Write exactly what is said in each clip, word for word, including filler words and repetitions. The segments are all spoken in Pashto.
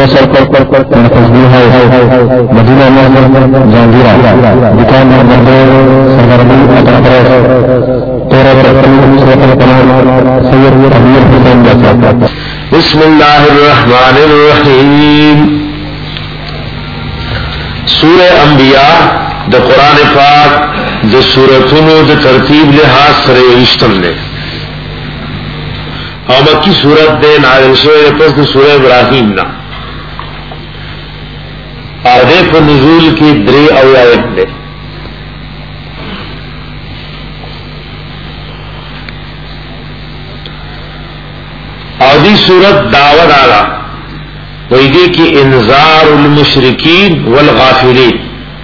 सर पर पर पर तस्बीह है मदीना में जहांगीरा दुकान में बंदे सरगर्मी अता करे तेरे पर सूरत कलाम सैयद अमीर हुसैन जैसा। बिस्मिल्लाहिर्रहमानिर्रहीम। सूरह अंबिया द कुरान पाक द सूरतों द तरतीब लिहाज सरे इश्तम ने और मक्की सूरत दे नाज़िल शुए पस द सूरह इब्राहिम ना आधे को नुज़ूल की द्री आयत ने आदि सूरत दावत आला वही की इंज़ारुल मुशरिकीन वल गाफिलीन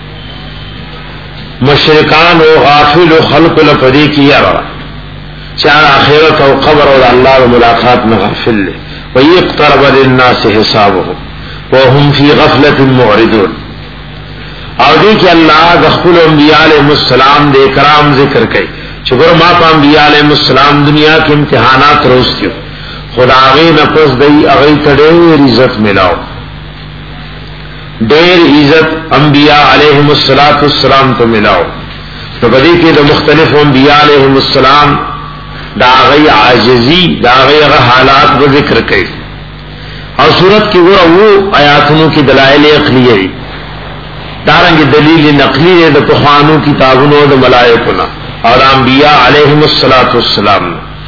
मुशरिकान व गाफिल व खल्क़ लपदी किया चार आखिरत और कब्र और अल्लाह मुलाकात में गाफिल ले वही इक़्तरब लिन्नास हिसाबुहुम व हुम फी गफलतिन मुअरिदून। आगे कि अल्लाह गफुल अंबिया अलैहिस्सलाम दे कराम जिक्र कई शुक्र मा पा अंबिया अलैहिस्सलाम दुनिया के इम्तिहानात रोज क्यों खुदावे नफस दई अगई तड़ेर इज्जत मिलाओ डेर इज्जत अंबिया अलैहिस्सलाम तो मिलाओ तो बदी के तो मुख्तलिफ अंबिया अलैहिस्सलाम दागई आजिजी दागई हालात को जिक्र कई और सूरत की वो वो आयातों की दलाइल अक़लिय्यी दारंग दलील नकली है तो पुखानू किताबों द मलाइकुना और अंबिया अलैहिस्सलाम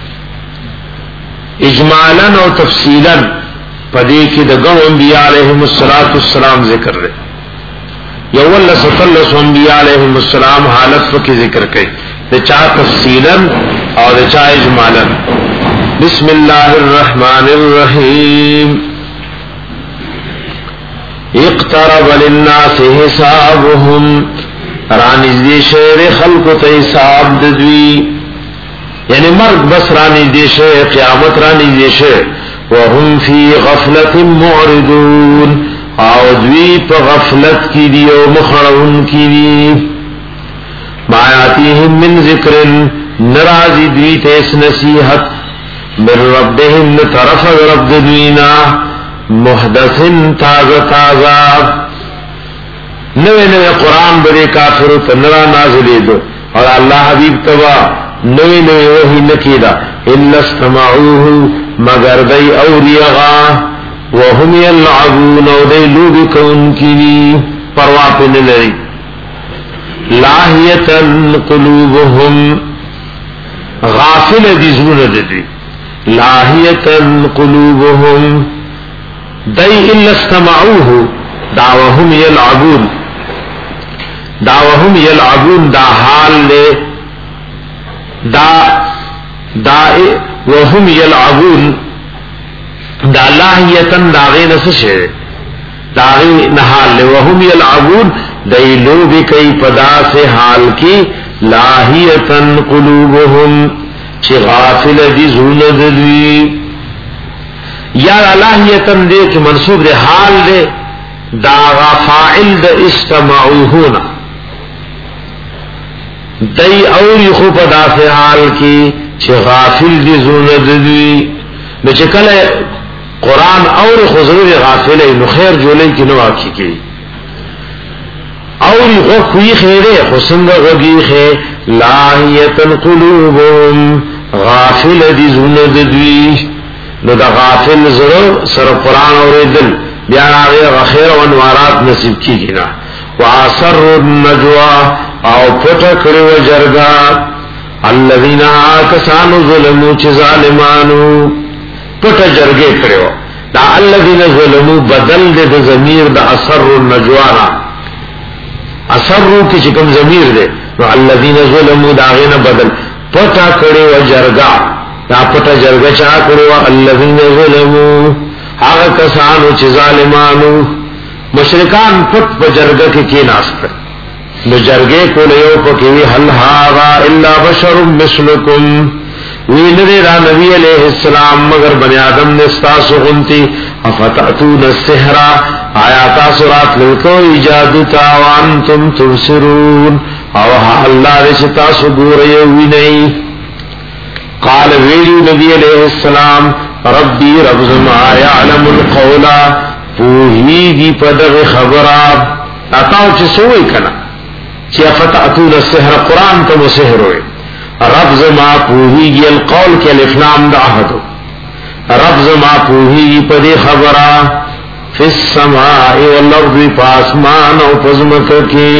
इजमालन और तफसीलन पदी की दगो अंबिया अलैहिस्सलाम जिक्र रहे यवल सतल्लस अंबिया अलैहिस्सलाम हालत की जिक्र कई तो चा तफसीलन और चा इजमालन। बिस्मिल्लाहिर्रहमानिर्रहीम। इक़्तरब लिन्नासि हिसाबुहुम रानी दी शेर खल्क़ हिसाब दद्वी यानी मर्ग बस रानी देशे क़यामत रानी देशे वहुम फी गफलतिन मुअरिदून और द्वी पर गफलत की दियो मुखड़उन की दी मायातिहिम मिन ज़िक्रिन नराजी द्वी तेस नसीहत मिन रब्बिहिम तरफ रब द्वीना मुहदसिन ताज़ा ताज़ा नवे नवे कुरान बड़े काफिर तनरा नाज़िले दो और अल्लाह हबीब तबा नवे नवे वही नकीदा इल्लस्तमाऊहु मगर दई औरियगा वहुम यलअबून और दई लूब कौन की परवाह पे न लड़ी लाहियतन कुलूबुहुम गाफिल दिज़ुन ददी लाहियतन कुलूबुहुम दई इल्लस्तमाऊहु दावहुम यलअबून दावहुम यलअबून दा हाल ले दा दाए वहुम यलअबून दा लाहियतन दागे नसशे दागे नहाल ले वहुम यलअबून दई लोग कई पदा से हाल की लाहियतन कुलूबुहुम छि गाफिल दिज़ुन ददी या लाहियतन दे कि मंसूब दे हाल दे दागा फाइल द इस्तमाऊहुना दई और खूब अदा से हाल की गाफिल दी जुनदी न चकल कुरान और खुजूर गाफिल न खैर जोले की नवाकी की और खुई खैरे हुसंग गगी खे लाहियतन कुलूबुहुम गाफिल दी जुनदी न दा गाफिल जरो सर कुरान और दिल बयान आगे खैर और अनवारात नसीब की गिना वासर्रुन नजवा आओ पटा करे व जरगा अल्लज़ीना आकसानु ज़ुलमू च ज़ालिमानु पटा जरगे करे व दा अल्लज़ीना ज़ुलमू बदल दे द ज़मीर द असर्रुन नजवाना असर्रु की चिकम ज़मीर दे तो अल्लज़ीना ज़ुलमू दागे न बदल पटा करे व जरगा दा पटा जरगा चा करे व अल्लज़ीना ज़ुलमू आगा कसानु च ज़ालिमानु मुशरिकान पट प जरगा के के नास्त न जरगे को लियो पकी हल हागा इल्ला बशरुम मिस्लुकुम वी नरेरा नबी अलैहिस्सलाम मगर बने आदम ने स्तासु गुमती अफतअतून सिहरा आयाता सुरात लको इजादुता वांतुम तुबसिरून और अल्लाह रिश्ता सुगूरे हुई नहीं काल वेली नबी अलैहिस्सलाम रब्बी रब्जुमा यालमुल कौला پوهیږي په دغه خبره تاسو چې سوې کنا چې فتاتون السحر قران ته سحر وي رب زما پوهیږي القول کې الف لام د عهد رب زما پوهیږي په دې خبره فی السماء والارض پاسمان او پزمکه کې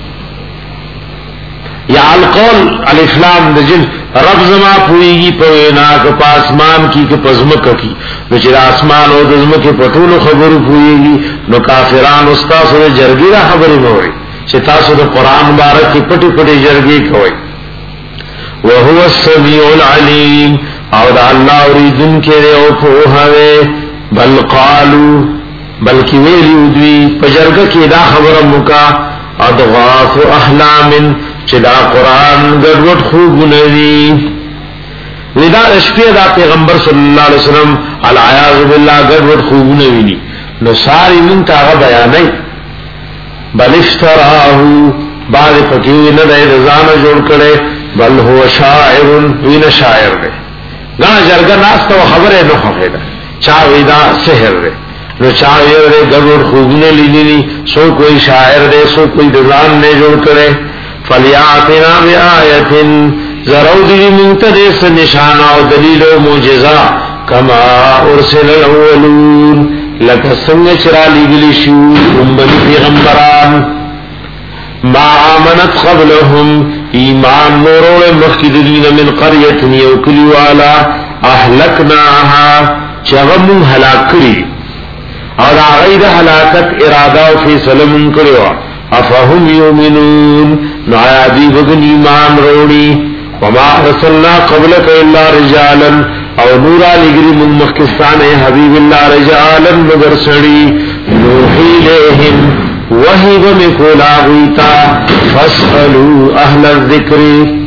یا القول الف لام د جن رب زما پویږي په وینا کې پاسمان کې کې پزمکه کې نو چې اسمان او د زمکه په ټولو خبرو پویږي نو کافرانو استاد سره جرګی را خبرې نوړي چې تاسو د قران مبارک کې پټي پټي جرګی کوي وهو السميع العليم او د الله اوریدن کې او په هغه بل قالو بلکې ویلو دوی په جرګه کې دا خبره مکا اضغاث احلام چې دا قران ګډوډ خوبونه دي ودا شپې دا پیغمبر صلی الله علیه وسلم العیاذ بالله ګډوډ خوبونه ویني نو ساری مون ته بیانای بل اشتراه بعد فقيه نه د ځان جوړ کړي بل هو شاعر وین شاعر دی دا جرګه ناست او خبره نه خوښه چا ودا سحر دی نو چا یې ګډوډ خوبونه لیدلی سو کوئی شاعر دی سو کوئی ځان نه جوړ کړي فلیاتنا بیاات زرو دی منتدس نشان او دلیل او معجزہ کما ارسل الاولون لکه څنګه چې را لېږلي شو امت پیغمبران ما آمنت قبلهم ایمان نورو مخکې دین من قريه یو کلیوالا اهلکناها چغم هلاک کړي او دا غیر هلاکت اراده او فیصله مون کړو افهم یؤمنون نعادی بغن ایمان روڑی وما رسلنا قبلك الا رجالا او نورا لگری من مخکستان حبیب اللہ رجالا مگر سڑی نوحی لیہم وحی بمکولا غیتا فاسألو اہل الذکر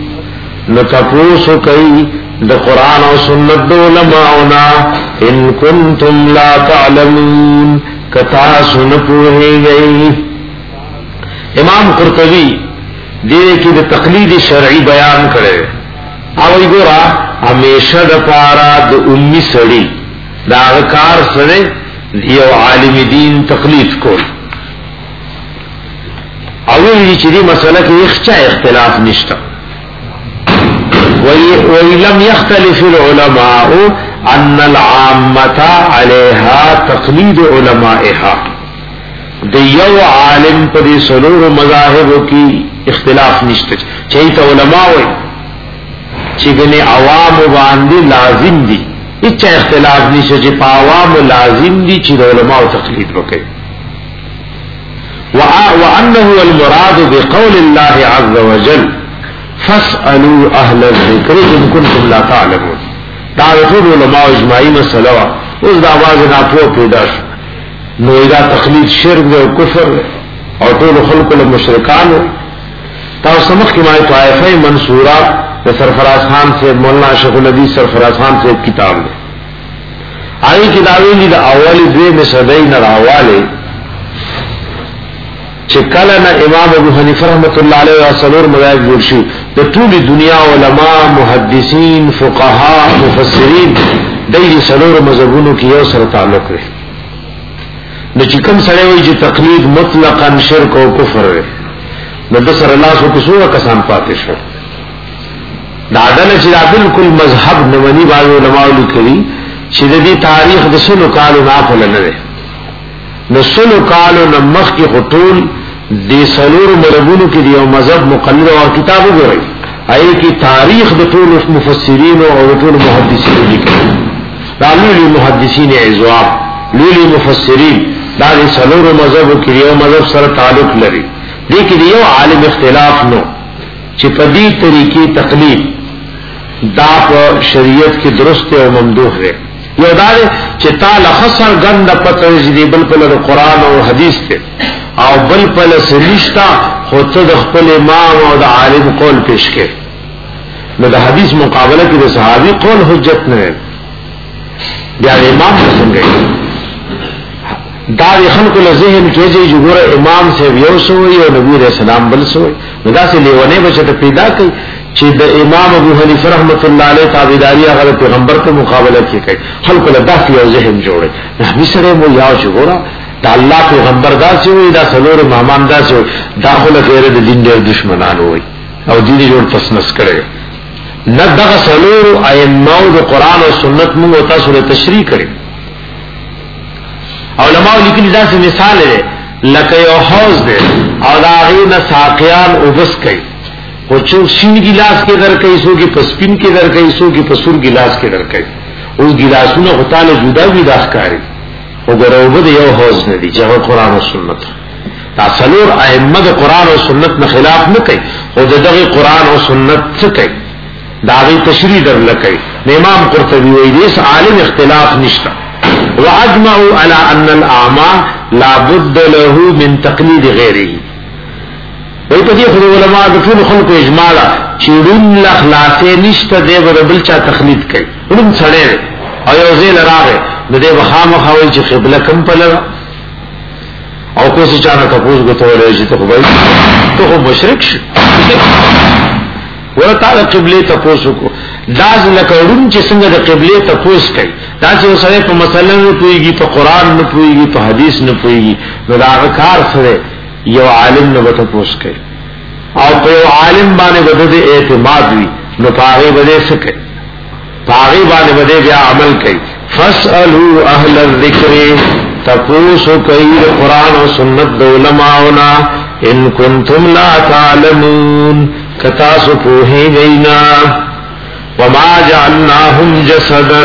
نتپوسو کئی دا قرآن و سنت دو لمعونا ان کنتم لا تعلمون کتاسو نپوہی گئی امام قرطبی دیره کې د تقلید شرعي بیان کړي او وګورا همیشه د پارا د امي سړي دا کار سره یو عالم دین تقلید کول او وی چې دې مسله کې هیڅ اختلاف نشته وی لم يختلف العلماء ان العامه عليها تقلید علمائها د یو عالم په دې سلور مذاهب کې اختلاف نشته چې ته علما وي چې ګنې عوام باندې لازم دي هیڅ اختلاف نشته چې په عوام لازم دي چې علما او تقلید وکړي وانه المراد بقول الله عز وجل فاسالوا اهل الذكر ان كنتم لا تعلمون دا ټول علما اجماعي مسله اوس دا आवाज نه په پیدا شو نو دا تقلید شرک او کفر او ټول خلق له مشرکان تاسو سمخ کی مای طائفه منصورہ د سرفراز خان سے مولانا شیخ الحدیث سرفراز خان سے کتاب ہے آئی کتابیں دی دا اولی دوی میں صدی نراوالی چکلنا امام ابو حنیفہ رحمت اللہ علیہ وسلور مذاہب جوڑشی دا طول دنیا علماء محدثین فقہاء مفسرین دی سلور مذہبونو کی یو سر تعلق رہے نو چې کوم سره وي چې تقلید مطلقاً شرک او کفر دی نو د سره الله سو کوڅه کسان پاتې شو دا دنه چې بالکل مذهب نه ونی باندې علماء لیکلي چې د دې تاریخ د سلو کالو نه په لنه نو سلو کالو نه مخ کې خطول د سلور مربونو کې یو مذهب مقلد او کتاب وګورئ آی کی تاریخ د ټول مفسرین او ټول محدثین لیکلي دا لوی محدثین عزواب لوی مفسرین دا د سلور مذهب کې یو مذهب سره تعلق لري دې کې یو عالم اختلاف نو چې په دې طریقې تقلید دا په شریعت کې درست او ممدوح دی یو دا چې تعالی خسر غند پته دې بل په قرآن او حدیث ته او بل په سنشتا خو ته د خپل امام او د عالم قول پیش کې نو د حدیث مقابله کې د صحابي قول حجت نه بیا امام څنګه دا خلکو له ذهن کې چې جوړه امام سے یو سوې او نبی رسول الله بل سوې دا سه لیونه بچته پیدا کوي چې د امام ابو حنیفه رحمت الله علیه تابعداري هغه پیغمبر ته مقابله کوي خلکو له داسې یو ذهن جوړي نبی سره مو یو جوړه دا الله پیغمبر داسې وي دا څلور امامان داسې وي داخله غیر د دین ډېر دشمنان وي او دین جوړ پسنس کړي نه دغه څلور ائمه د قران او سنت موږ تاسو ته تشریح کړي علماء لیکلي داسې مثال دی لکه یو حوض دی او دا غینه ساقیان وبس کوي او چې شین ګلاس کې درکې سو کې پسپین کې درکې سو کې پسور ګلاس کې درکې او ګلاسونه غتاله جدا وي داخکاري وګوروبه د یو حوض نه دي چې قرآن او سنت دا څلور ائمه د قرآن او سنت نه خلاف نه کوي او دغه قرآن او سنت څه کوي دا غي تشریح درلکې امام قرطبي وایي دې عالم اختلاف نشته واجمعوا على ان الاعمى لا بد له من تقليد غيره وای په دې خو علماء د ټول خلکو اجماع ده چې دون اخلاص نشته دی بل چا تقلید کوي ولوم څړې او یو ځای لراغه د دې وخامه خوي چې قبله کم پلو او کو څه چانه تاسو غته ولې چې ته خو وای ته خو مشرک شې ورته قبله تاسو کو داز لکړون چې څنګه د قبله تاسو کوي دا چې سره په مسله نه پويږي په قران نه پويږي په حديث نه پويږي نو دا کار سره یو عالم نه وته پوښ کوي او په یو عالم باندې بده اعتماد وي نو پاره بده سکه پاره باندې بده بیا عمل کوي فاسالو اهل الذکر تپوسو کوي قران او سنت د علماءنا ان کنتم لا تعلمون کتا سو په غینا وما جعلناهم جسدا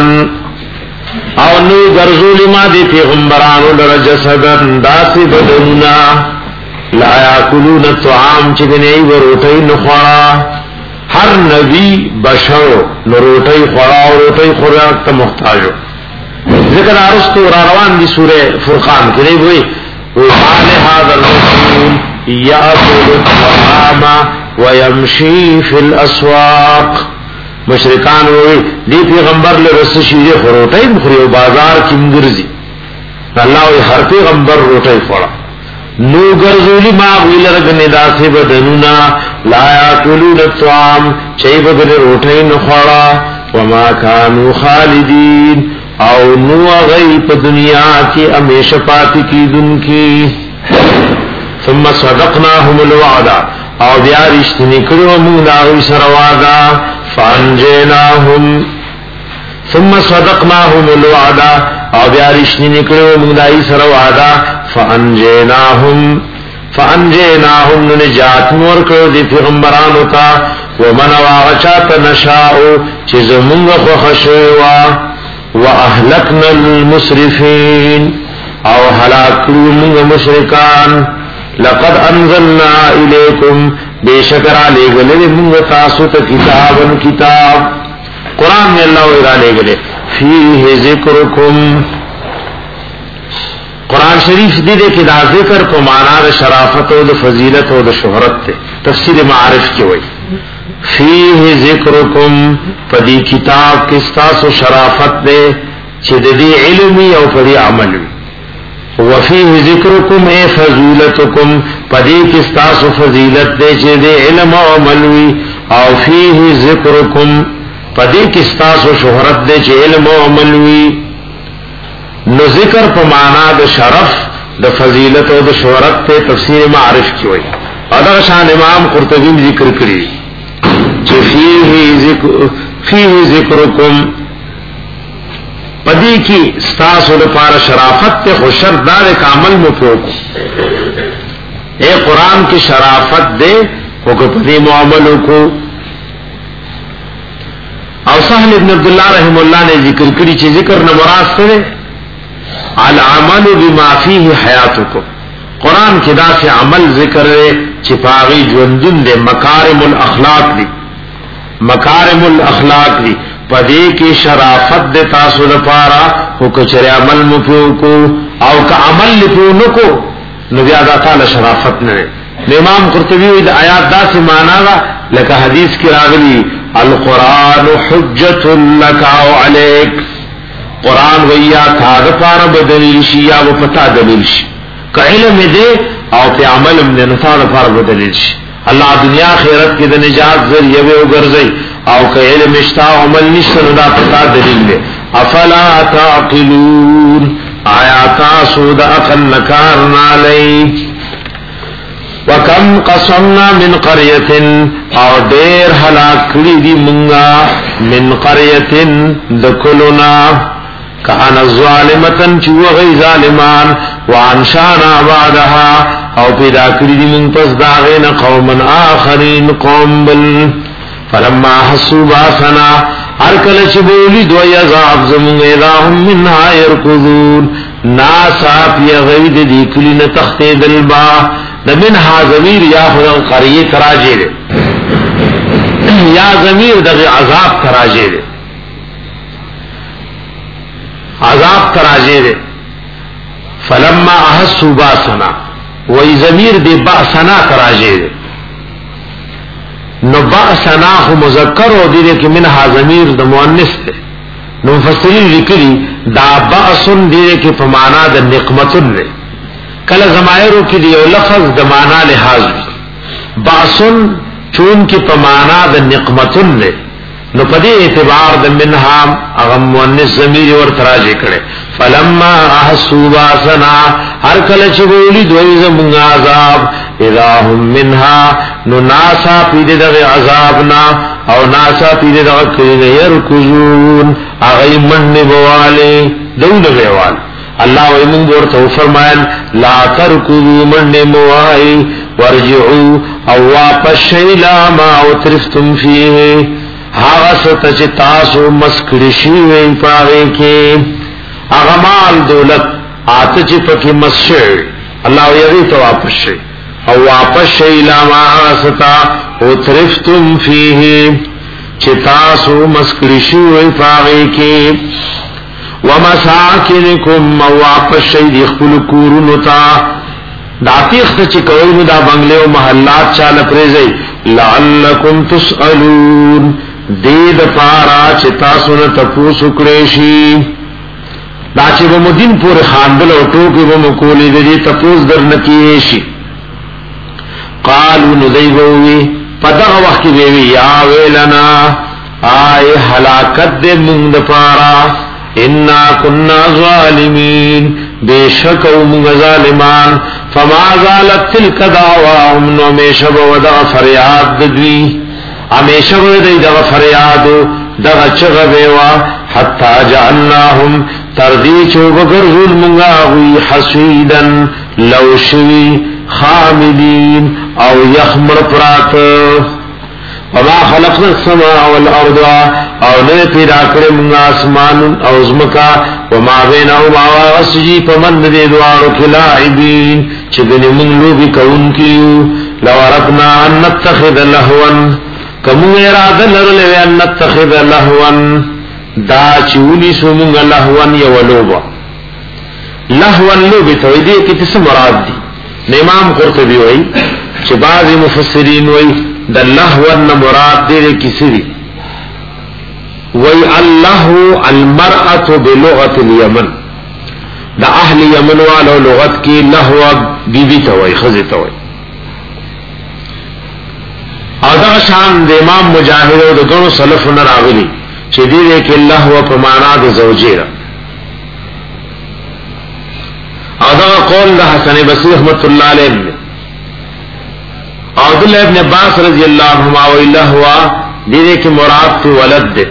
او نو ګرځول ما دي پیغمبرانو در جسدن داسې بدلنا لا یاکلون الطعام چې نه وروټي نه خورا هر نبی بشر وروټي خورا او وروټي خوراک ته محتاج ذکر ارستو را روان دي سوره فرقان کې دی وی وقال هذا الرسول ياكل الطعام ويمشي في الاسواق مشرکان وی دی پیغمبر له رسول شي وروټي مخري او بازار کې مګرځي الله وی هر پیغمبر وروټي خورا نو ګرځولي ما ویلرګنه داسې بدنونا لا یاکلون الطعام چي بدل روټي نه خورا وما كانوا خالدين او نو غي په دنیا کې همیشه پاتې کیدونکي ثم صدقناهم الوعد او بیا رښتینی کړو موږ دا سره وعده فانجيناهم ثم صدقناهم الوعد او بیا رښتینی کړو موږ دا سره وعده فانجيناهم فانجيناهم نجات نور کړو دي پیغمبرانو ته ومن واغچات نشاء چې زمونږ خو خشوا واهلكنا المسرفين او هلاکو موږ مشرکان لقد انزلنا اليكم بشکر علی غلې موږ تاسو ته کتابن کتاب قران میں الله تعالی غلې فيه ذکرکم قرآن شریف دې دې کې دا ذکر په معنا د شرافت او د فضیلت او د شهرت ته تفسیر معارف کې وایي فيه ذکرکم پدې کتاب کې تاسو شرافت دې چې د دې علمي او پدې عمل وي وفيه ذکرکم اے فضیلتکم پدې کې تاسو فضیلت دې چې دې علم او عمل وي او فيه ذکرکم پدې کې تاسو شهرت دې چې علم او عمل وي نو ذکر په معنا د شرف د فضیلت او د شهرت ته تفسیر معارف کی وای دا شان امام قرطبی ذکر کړی چې فيه ذکر فيه ذکرکم پدې کې ستاسو لپاره شرافت ته خوشر دار کامل مفوق اے قران کی شرافت دے او کو پدې معاملو کو او سهل ابن عبد الله رحم الله نے ذکر کړی چې ذکر نه مراد څه العمل بما فيه حياتكم قران کې دا سه عمل ذکر ہے چې پاغي ژوندون دي مکارم الاخلاق دي مکارم الاخلاق دي پدې کې شرافت د تاسو لپاره او کچره عمل مو کو او که عمل لپاره کو نو بیا دا تعالی شرافت نه امام قرطبی د آیات دا سه معنا دا لکه حدیث کې راغلی القران حجت لك او عليك قرآن ویا تھا دفار بدلیل شی یا و پتا دلیل شی که علم دے او پی عمل امدے نتا دفار بدلیل شی اللہ دنیا خیرت کی دا نجات ذریعہ بے اگرزی او که علم اشتا عمل نشتا ندا پتا دلیل دے افلا تعقلون آیا تاسو د عقل نکار نالی وکم قصمنا من قریت او دیر حلاک کری دی منگا من قریت دکلنا کان ظالمتن چو غی ظالمان وانشانا بعدها او پیدا کری دی من پس داغین قوما آخرین قوم بل فلما حسو باسنا ارکل چبولی دو یزعب زمون ایداهم منها یرکضون ناسا پی غید دی کلین تخت دلبا منها ضمیر یا خدن قریه تراجے دے یا ضمیر دغی عذاب تراجے دے عذاب تراجے دے فلما احسو باسنا وی ضمیر دے باسنا تراجے دے نو باسنا خو مذکر ہو دی دے کہ منها ضمیر دا مؤنث دے نو مفسرین لکلی دا باسن دی دے کہ فمانا دا نقمتن دے کل زمائروں کی دیو لفظ دمانا لحاظ باسن چون کی پمانا د نقمتن لے نو پدی اعتبار د منہام اغم مؤنث ضمیر ور تراجے کڑے فلما احسو باسنا ہر کل چبولی دوی زمون عذاب اذا هم منها نو ناسا پیدے دغ عذابنا او ناسا پیدے دغ کرین یرکزون اغی من بوالے دون بیوال اللہ و امون بورتو فرمائن لا ترکضو من موائی ورجعو او واپس شیلا ما اترفتم فیه حاغست چه تاسو مسکرشی وی پاوے کے اغمال دولت آتا چه پکی مسشر اللہ و یغیتا واپس شی او واپس شیلا ما حاغستا اترفتم فیه چه تاسو مسکرشی وی پاوے کے ومساکنکم واپس شید اخفل کورنو تا داتی اخت چکوئی نو دا بنگلے و محلات چال پریزی لعلکم تسألون دید پارا چتا سن تپوس کریشی دا چی بمدین پور خاندل و ٹوکی بمکولی دی تپوس در نکیشی قالو ندی بووی پدغ وقت بیوی یا ویلنا آئے حلاکت دے منگ دا پارا انا کننا ظالمین بے شک ومغ ظالمان فما زالت تلک دعواهم نو ہمیشہ بودا فریاد دوی ہمیشہ بودا فریاد دغا چغ بیوا حتی جعلناهم تردی چوب گرزول منگاوی حسیدا لوشوی خامدین او یخمر پرات وما خلقنا السماء والارض او نے پیدا کرے منگا آسمان او ازمکا وما بینہما واسجی پمند دے دوارو کلاعبین چگنی منگلو بھی کون کیو لو عربنا ان نتخذ لہون کمو اراد لرلوے ان نتخذ لہون دا چولی سو منگا لہون یولوبا لہون لوبی تویدی کتس مراد دی امام قرطبی ہوئی چھ بعض مفسرین ہوئی دا لہون مراد دے کسی دی وی اللہ المرأة بلغت الیمن دا اہل یمن والو لغت کی لہو بی بی توئی خزی توئی او دا شان دا امام مجاہد و دا گنو صلف نراغلی چی دیدے کہ لہو پمانا دا زوجیرہ او دا قول دا حسن بصری رحمت اللہ علیہ نے عبداللہ ابن عباس رضی اللہ عنہما و لہو دیدے کہ مراد تی ولد دے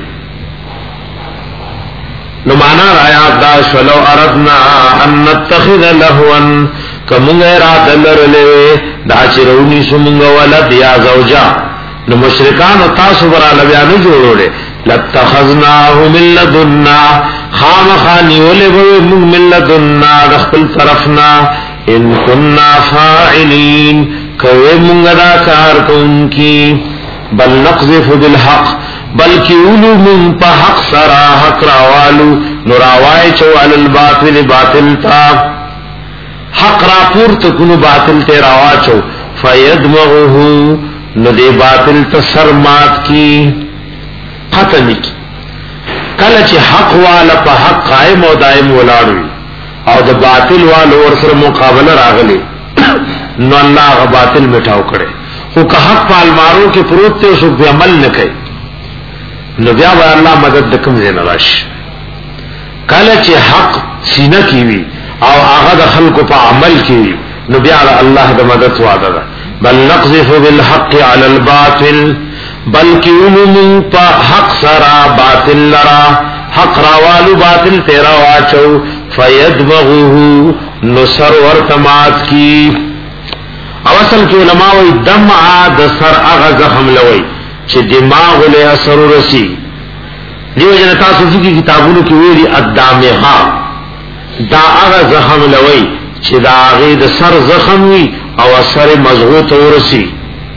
نمانا رایات داش ولو اردنا ان نتخذ لہوان کمونگ اراد لرلوے دا چرونی سمونگ ولد یا زوجا نمشرکان و تاسو برا لبیانو جوڑو لے لاتخذناہو من لدنا خام خانی ولبوی مونگ من لدنا دخل طرفنا ان کننا فاعلین کوئے مونگ دا کار کن کی بل نقذف بالحق بلکہ اولو من پا حق سرا حق راوالو نراوائی چو علی الباطل باطل تا حق را پورت کنو باطل تے راوا چو فیدمغہو ندے باطل تا سرمات کی قتل کی کلچ حق والا پا حق قائم و دائم ولاڑوی او دا باطل والا ورسر مقابل راغلی نو اللہ غا باطل مٹاو کرے خو کہ حق پا المارو کے پروتے اسو پہ عمل نکے نو بیا با اللہ مدد دکم زین راش کله چې حق سینه کی وی او هغه د خلکو په عمل کی نو بیا الله د مدد وعده ده. بل نقذف بالحق على الباطل بلکې علم په حق سره باطل لرا حق راوالو باطل تیرا واچو فیدمغه نصر ورتمات کی. او اصل کې علماء وی دمع د سر هغه زخم لوي چې دماغ له اثر ورسی. دیو جن تاسو فقہی کتابونو کې ویلي الدامغه دا هغه زخم لوي چې دا هغه د سر زخم وي او اثر مضغوط ورسی.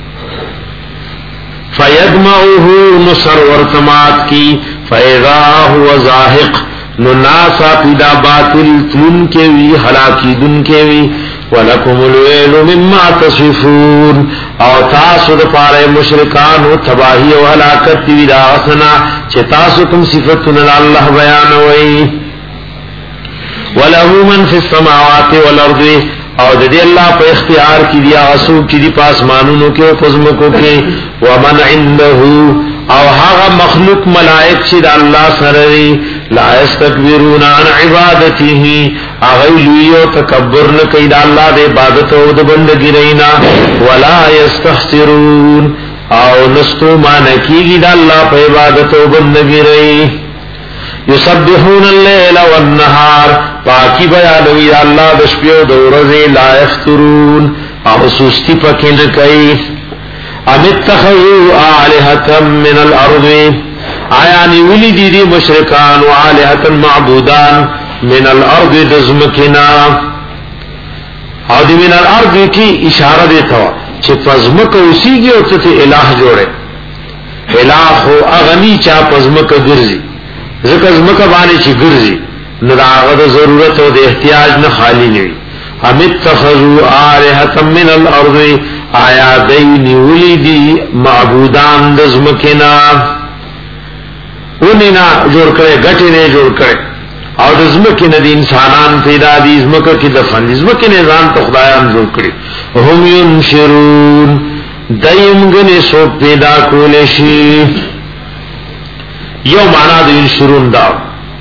فیدمعه نصر ورتمات کی فاذا هو زاهق نو ناسا پیدا باطل تن کے وی ہلاکی دن کے وی ولکم الویل مما تصفون او تاسو د پاره مشرکان او تباہی او ہلاکت دی دا اسنا چې تاسو کوم صفاتونه الله بیان وای. وله من فی السماوات والارض او د دې الله په اختیار کې دی اسو چې دی پاسمانونو کې او پزمکو کې ومن عنده او هغه مخلوق ملائک چې د الله سره لا استكبرون عن عبادته اغیلو تکبر نه کوي د الله د عبادت او د بندګۍ رینا ولا یستحسرون او نستو مان کیږي د الله په عبادت او بندګۍ ری. یسبحون الليل والنهار پاکی بیانوي الله د شپې او د ورځې لا یفترون او سستی پکې نه کوي. ام اتخذوا آلهة من الارض آیا نیولی دی دی مشرکان و آلهة معبودان من الارض دزمکنا او دی من الارض کی اشارہ دیتا ہوا چه پزمک اسی گی او تی الہ جوڑے الہ خو اغنی چا پزمک گرزی ذکر ازمک بانی چی گرزی نداغد ضرورت و دی احتیاج نخالی نوی. ام اتخذوا آلهة من الارض آیا دی نیولی دی معبودان دزمکنا اونی نا جوڑ کرے گٹی نے جوڑ کرے او دزمکی نا دی انسانان پیدا دی ازمکا کی دفن دی ازمکی نیزان تو خدایان جوڑ کرے هم ینشرون دیم گنی سوک پیدا کولشی. یو معنی دی ینشرون داو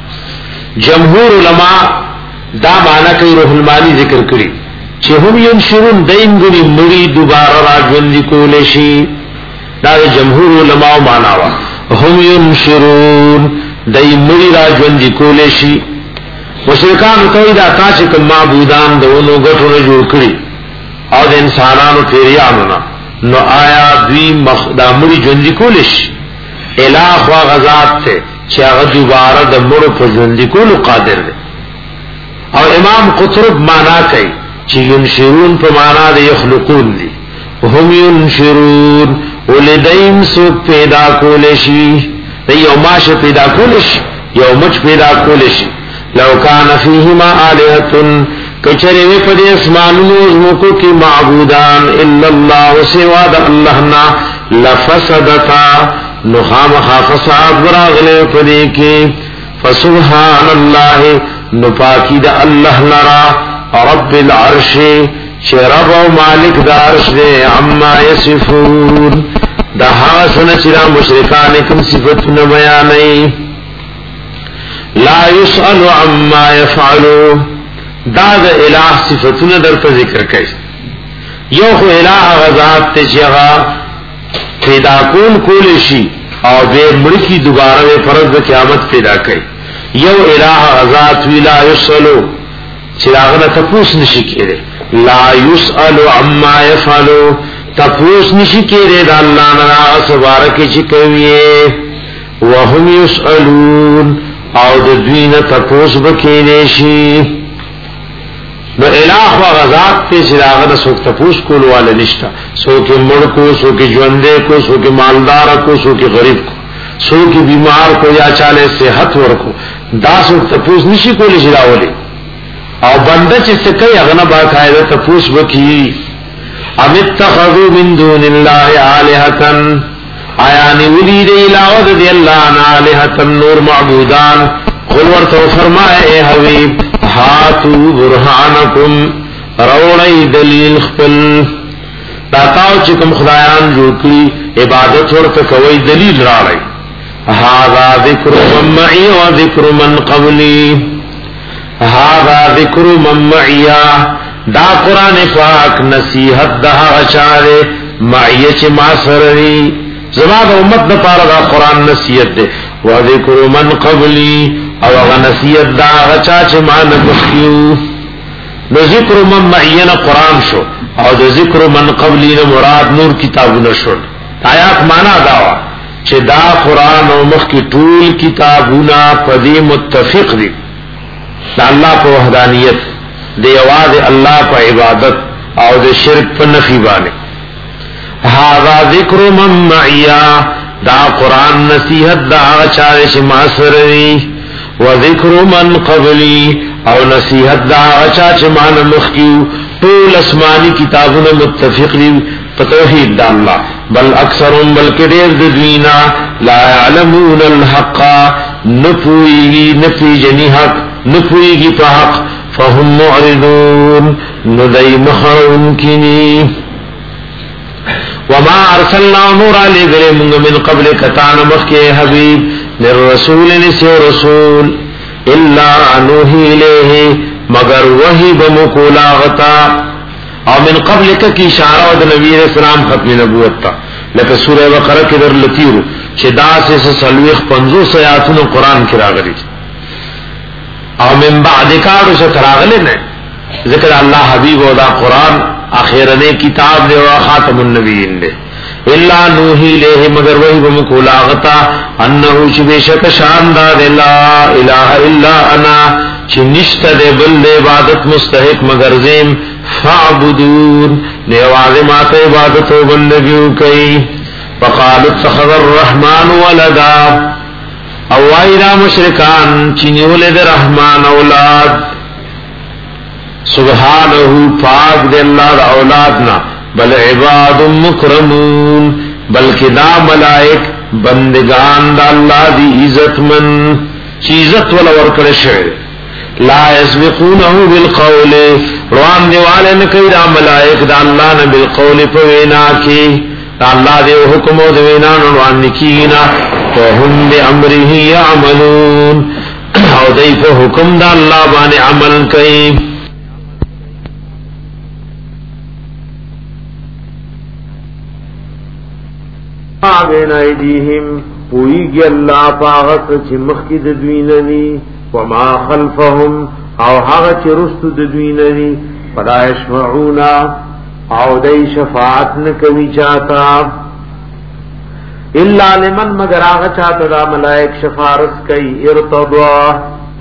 جمهور علماء دا معنی کئی روح المانی ذکر کری چه هم ینشرون دیم گنی مڑی دوبارہ راجوندی کولشی دا جمهور علماء معنی هم ینشرون دای مړی را ژوند کولې شي. مشرکان ته دا تاسو کوم معبودان دونو غټونه جوړ کړی او د انسانانو پیریانو نه نو آیا دوی مخدا مړی ژوند کولې شي. الہ وا غزاد ته چې هغه دوباره د مړو په ژوند کولو قادر دی. او امام قطرب معنا کوي چې ینشرون په معنا د یخلقون دی. هم ینشرون ولدیم سو پیدا کولشی یو ماش پیدا کولشی یو مچ پیدا کولشی. لو کان فیهما آلهتن کچری وی پدی اسمانونو ازمکو کی معبودان الا اللہ سوا دا اللہ نا لفسدتا نخام خافصاد براغلے پدی کی. فسبحان اللہ نپاکی دا اللہ لرا رب العرش چه رب و مالک دا عرش دے عما یصفون دا حاسن چرا مشرکان کم صفتن بیانی. لا یسأل عما یفعلو دا دا الہ صفتن در تا ذکر کئی. یو خو الہ غزات تے چیغا پیدا کون کولشی او بے ملکی دوبارہ بے فرض قیامت پیدا کئی. یو الہ غزات وی لا یسألو چراغنا تپوس نشی کرے لا یسأل عما یفعلو تپوس نشی کرے دا اللہ نراغ سبارکی چکوئے وهم یسألون او دوین تپوس بکینیشی. نو الہ و غزات تے چراغنا سوک تپوس کولو والا نشتا سوک مڑکو سوک جوندے کو سوک مالدار کو سوک غریب کو سوک بیمار کو یا چالے صحت ورکو دا سوک تپوس نشی کولی چراولی او بندہ چې سکه اغنا باقاعده تپوس وکي. ام اتخذوا من دون الله آلهة آیا نیولی دی علاوه دی اللہ آلهة نور معبودان. قل ورتو فرمائے اے حبیب ہاتو برہانکم روڑی دلیل خپل داتاو چکم خدایان جو کری عبادت ورته کوي دلیل راړی هذا ذکر من معی و ذکر من قبلی هذا ذکر من معی دا قرآن پاک نصیحت دا غچارے معی چی ما سرری زمان دا امت دا پارا دا قرآن نصیحت دے و ذکر من قبلی او اغا نصیحت دا غچا چی ما نمخیو نو ذکر من معین قرآن شو او دا ذکر من قبلی مراد نور کتابو نشو آیات مانا داوا چه دا قرآن و مخ کی طول کتابونا پدی متفق دی دا اللہ پا وحدانیت دی یواز اللہ پا عبادت او دا شرک پا نفی بانے هذا ذکر من معیا دا قرآن نصیحت دا چارش معصری و ذکر من قبلی او نصیحت دا چارش مان مخیو طول اسمانی کتابونا متفق دی توحید دا اللہ بل اکثرهم بلکہ دیر دوینا لا يعلمون الحق نپوئیگی نپی جنی حق نپوئیگی پا حق فهم معرضون ندئی مخرون کنی وما ارسلنا نورا لگرے منگ من قبل کتان مخی حبیب للرسول نسی رسول الا انوہی لے مگر وحی بمکولاغتا او من قبل کی اشارہ د نبی علیہ السلام ختم نبوت تا لکه سورہ بقرہ کې در لتیرو چې دا سه سلوخ پنځوس آیاتونو قران کې راغلي او من بعد کارو څخه راغلي نه ذکر الله حبیب او دا قران اخیرنه کتاب دی او خاتم النبیین دی الا نوحی له مگر وحی بم کولاغتا انه چې بشک شاندار لا اله الا انا چې نشته د بل عبادت مستحق مگر زم فعبدون نیواز مات عبادت و بندگیو کئی فقالوا اتخذ الرحمن ولدا او وائرا مشرکان چینی ولد رحمان اولاد سبحانہو پاک دے اللہ دا اولادنا بل عباد مکرمون بلکہ دا ملائک بندگان دا اللہ دی عزت من چی عزت والا ورکڑ شعر لا يسبقونه بالقول روان دیواله نکوی دا ملائک دا اللہ نا بالقول پوینا کی دا اللہ دے حکم و دوینا روان نکینا فهم بی امره یعملون او دی پا حکم دا اللہ بان عمل کئی بین ایدیہم پوئیگی اللہ پاغت چمخ کی ددویننی وما خلفهم او هغه چې رستو د دوی نری فلا يشفعون او دای شفاعت نکوي چاته الا لمن مگر هغه چاته دا ملائک شفاعت کوي ارتضوا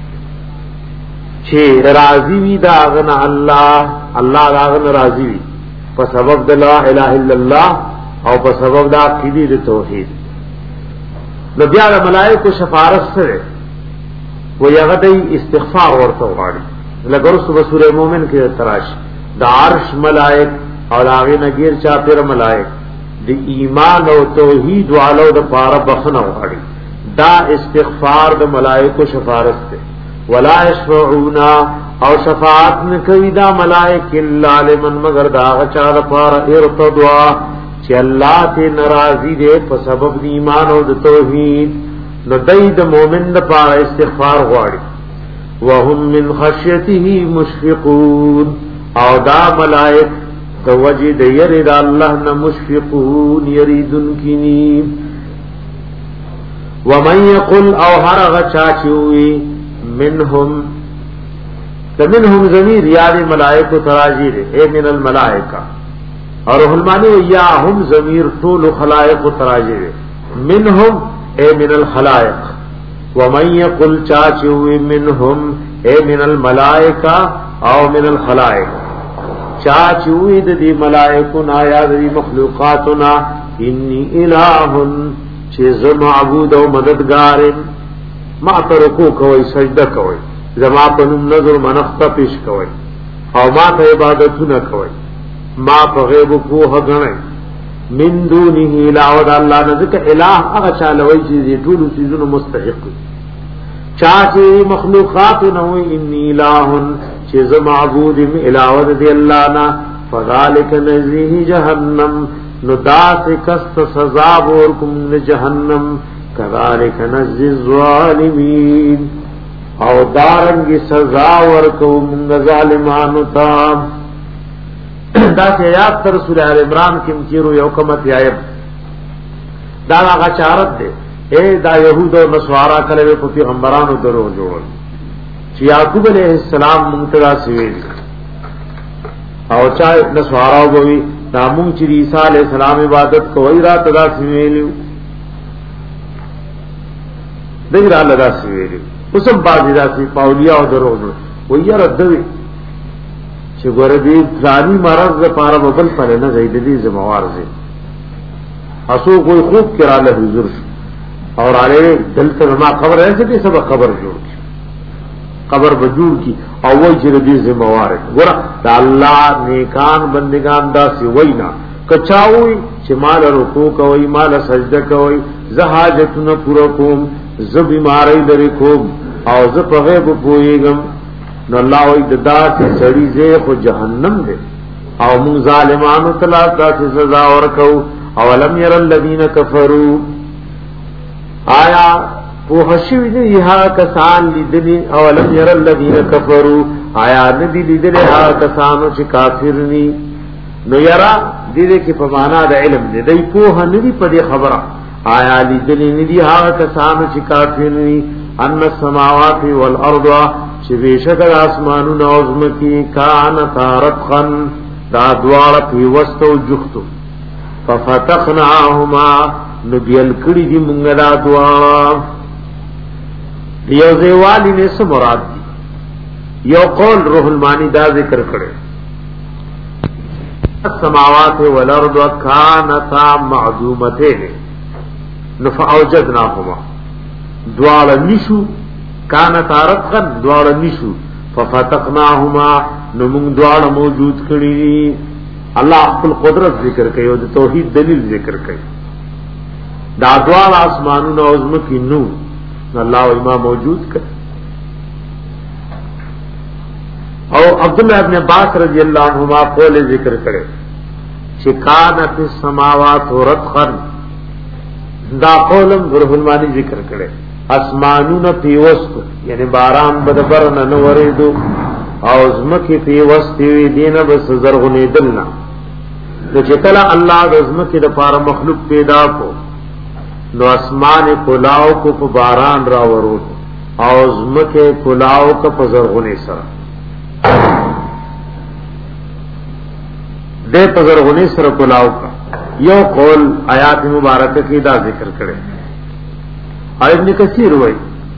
چې راضي وي دا غنه الله الله راغن راضي وي په سبب د لا اله الا الله او په سبب د عقیده د توحید نو بیا د ملائکه شفاعت سره و یغدی استغفار ورته غواړي لکه رسول سورہ مومن کې تراش د عرش ملائک او هغه نګیر چا پیر ملائک د ایمان او توحید والو د پاره بخنه غواړي دا استغفار د ملائکو شفاعت ده ولا يشفعون او شفاعت نکوي دا ملائک الا لمن مگر دا چا د پاره ارتضوا چې الله ته ناراضي ده په سبب د ایمان او د توحید نو دای د مومن د پاره استغفار غواړي وهم من خشیته مشفقون او دا ملائک د وجه د یری د الله نه مشفقون یریدن کینی ومن یقل او هرغ چاچوي منهم د منهم ضمیر یاد ملائک تراجی دے اے من الملائکہ اور علماء یا هم ضمیر طول خلائق تراجی دے منهم اے من الخلائق ومن یقل چاچوی منهم اے من الملائکہ او من الخلائق چاچوی دی ملائکنا یا دی مخلوقاتنا انی الہن چیز معبود و مددگار ما ترکو کوئی سجدہ کوئی زما پنم نظر منختا پیش کوئی او ما تا عبادتو نکوئی ما پا غیب کوہ گنئی من دونه علاوه الله نه ذکر الہ هغه چالوي چې ټول چیزونو مستحق چا چې مخلوقات نه وي ان الہ چې ز معبود علاوه دی الله نه فذلک نزیه جهنم نو داس کست سزا ور کوم جهنم کذالک نجزی الظالمین او دارنگی سزا ورکو منگ ظالمانو تا دا سے یاد تر رسول آل عمران کم چیرو یوکمت آیب دا آغا چارت دے اے دا یہود و نصوارا کلوے پا پیغمبرانو درو جوڑل چی یعقوب علیہ السلام منتدا سویلی او چاہے نصواراو گوی نامون چی عیسیٰ علیہ السلام عبادت کوئی را تدا سویلیو دیگر اللہ دا سویلیو اسم بازی دا سی پاولیاء درو جوڑ وی ردوی چی گوردی فلانی مرض دا پارا ببل پلے نزاید دی زموار زی اسو کوئی خوب کرا لہ حضور شو اور آلے دلتا ما قبر ایسے دی سب قبر جوڑ کی قبر بجوڑ کی او وی چی دی زموار گورا دا اللہ نیکان بندگان دا سی وینا کچاوی چی مال رکو کوئی مال سجدہ کوئی زحاجتنا پورا کوم زب بیماری لري کوم او ز په غیب پویګم نو الله وي ددا چې سړی زه خو جهنم دی او مون ظالمانو تلا دا سزا ورکو او لم ير الذين كفروا آیا په هشوی دی ها کسان لیدلی او لم ير الذين كفروا آیا ندی لیدلی ها کسانو چې کافر ني نو یرا دې کې په معنا د علم دی دی په ندی په خبره آیا لیدلی ندی ها کسانو چې کافر ني ان السماوات والارض چې بشک اسمانو نوزم کی کان تارقن دا دوار پی وستو جختو ففتقناهما نبیل کړي دي مونږ دا دوار یو زیوالی نے سو مراد دی یو قول روح المانی دا ذکر کړي السماوات والارض كانتا معدومتين نفعوجدناهما دوار نشو كانتا رتقا دوار نشو ففتقناهما نمون دوار موجود کړي اللہ خپل قدرت ذکر کوي او د توحید دلیل ذکر کوي دا دوار آسمانونو او زمکی نو اللہ امام موجود کړي او عبداللہ ابن عباس رضی اللہ عنہما قول ذکر کرے چې کان فی السماوات رتقا دا قولم روح المانی ذکر کرے اسمانون پیوستو یعنی باران بدبر نه وریدو او زمکی پیوستی وی دینه بس زرغنی دلنا نو چې کله الله د زمکی د پاره مخلوق پیدا کو نو اسمان کلاو کو په باران را ورو او زمکه کلاو کو په زرغنی سره دے پزرغنی سر کلاو کا یو قول آیات مبارکہ کی دا ذکر کرے اور ابن کثیر ہوئی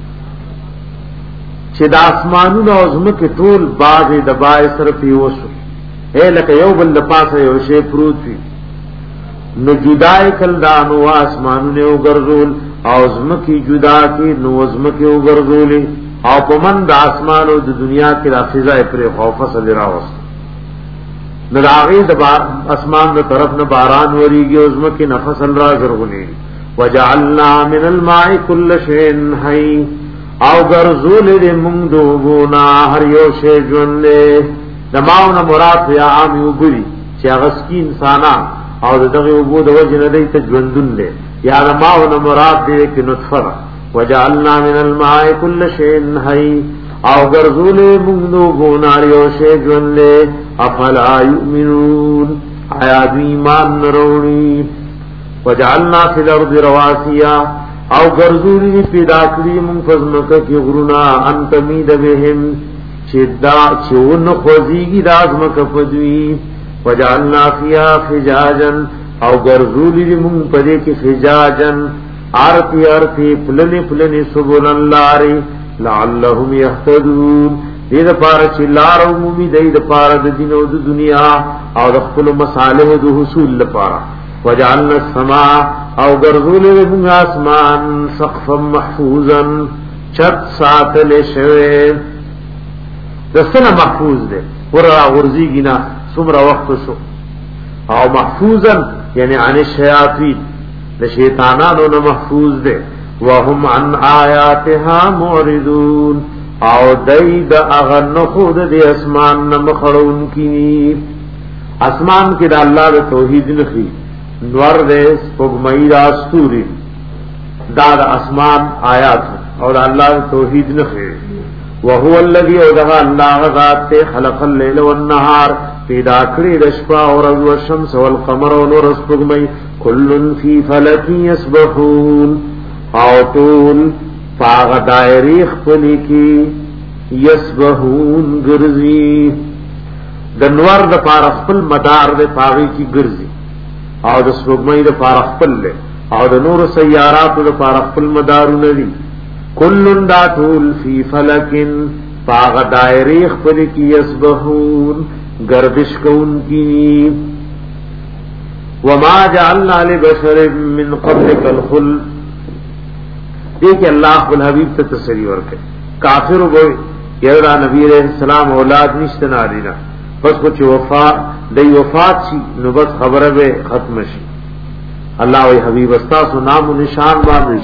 چھ دا اسمانون او زمک طول باغ دبائے سر پیوسو اے لکہ یو بل پاس یو شے پروت وی نو جدائی کل دا نو اسمانون او گرزول او زمکی جدا کی نو زمکی او گرزولی او پمن دا اسمان او دا دنیا کی دا فضائی پر خوف صلی راوست نداغی دا اسمان دا طرف نا باران وریگی او زمکی نفصل را زرغنی وجعلنا من الماء کل شین حی او گرزول دی منگ دوبونا ہر یو شے جون لے دماؤنا مراد یا عامی اوبری چی اغسکی انسانا او دا دغی اوبو دا وجن دی تجوندن لے یا دماؤنا مراد دی کی نطفر وجعلنا من الماء كل شيء حي او غرزول منو گوناریو شے جون لے افلا یؤمنون آیا ایمان نروڑی وجعلنا فی الارض رواسیا او غرزول پیدا کړی من فزمک کی غرونا ان تمید بهم چدا چون خوزیگی دازمک پدوی وجعلنا فیها فجاجا او غرزول من پدے کی فجاجا آرتی آرتی پلنی پلنی سبول اللاری لعلهم یحتدون دید پارا چی لار عمومی دید پارا د دین او د دنیا او د خپل مصالح د حصول لپارا وجعلنا السماء او گرزول لهم آسمان سقفا محفوظا چت ساتل شوه دستنا محفوظ دے ورا غرزی گینا سمر وقت شو او محفوظا یعنی عن الشیاطین د شیطانانو نه محفوظ دے وهم عن آیاتها معرضون او دای د اغن خود د اسمان نه مخړون کی اسمان کې د الله د توحید نخي نور دې سپوږمۍ را استوري دا د اسمان آیات او الله توحید نه خیر وهو الذي اوذا الله ذات خلق الليل والنهار پیدا کړی د شپه او ورځ او شمس او القمر او نور سپوږمۍ کلن فی فلک یسبحون او ټول پاغ دایری خپل کی یسبحون ګرځي د نور د پار خپل مدار د پاغي کی ګرځي او د سپوږمۍ د پار خپل له او د نور سیارات د پار خپل مدارونه دي کلن دا ټول فی فلکن پاغ دایری خپل کی یسبحون گردش کون کی وما جعلنا لبشر من قبلك الخلد دیکھ اللہ والحبیب تا تسری ورکے کافر ہوئی یرا نبی علیہ السلام اولاد نشت نارینا بس کچھ وفات دی وفات شی نو بس خبر بے ختم شی اللہ وی حبیب استاس و نام و نشان باندش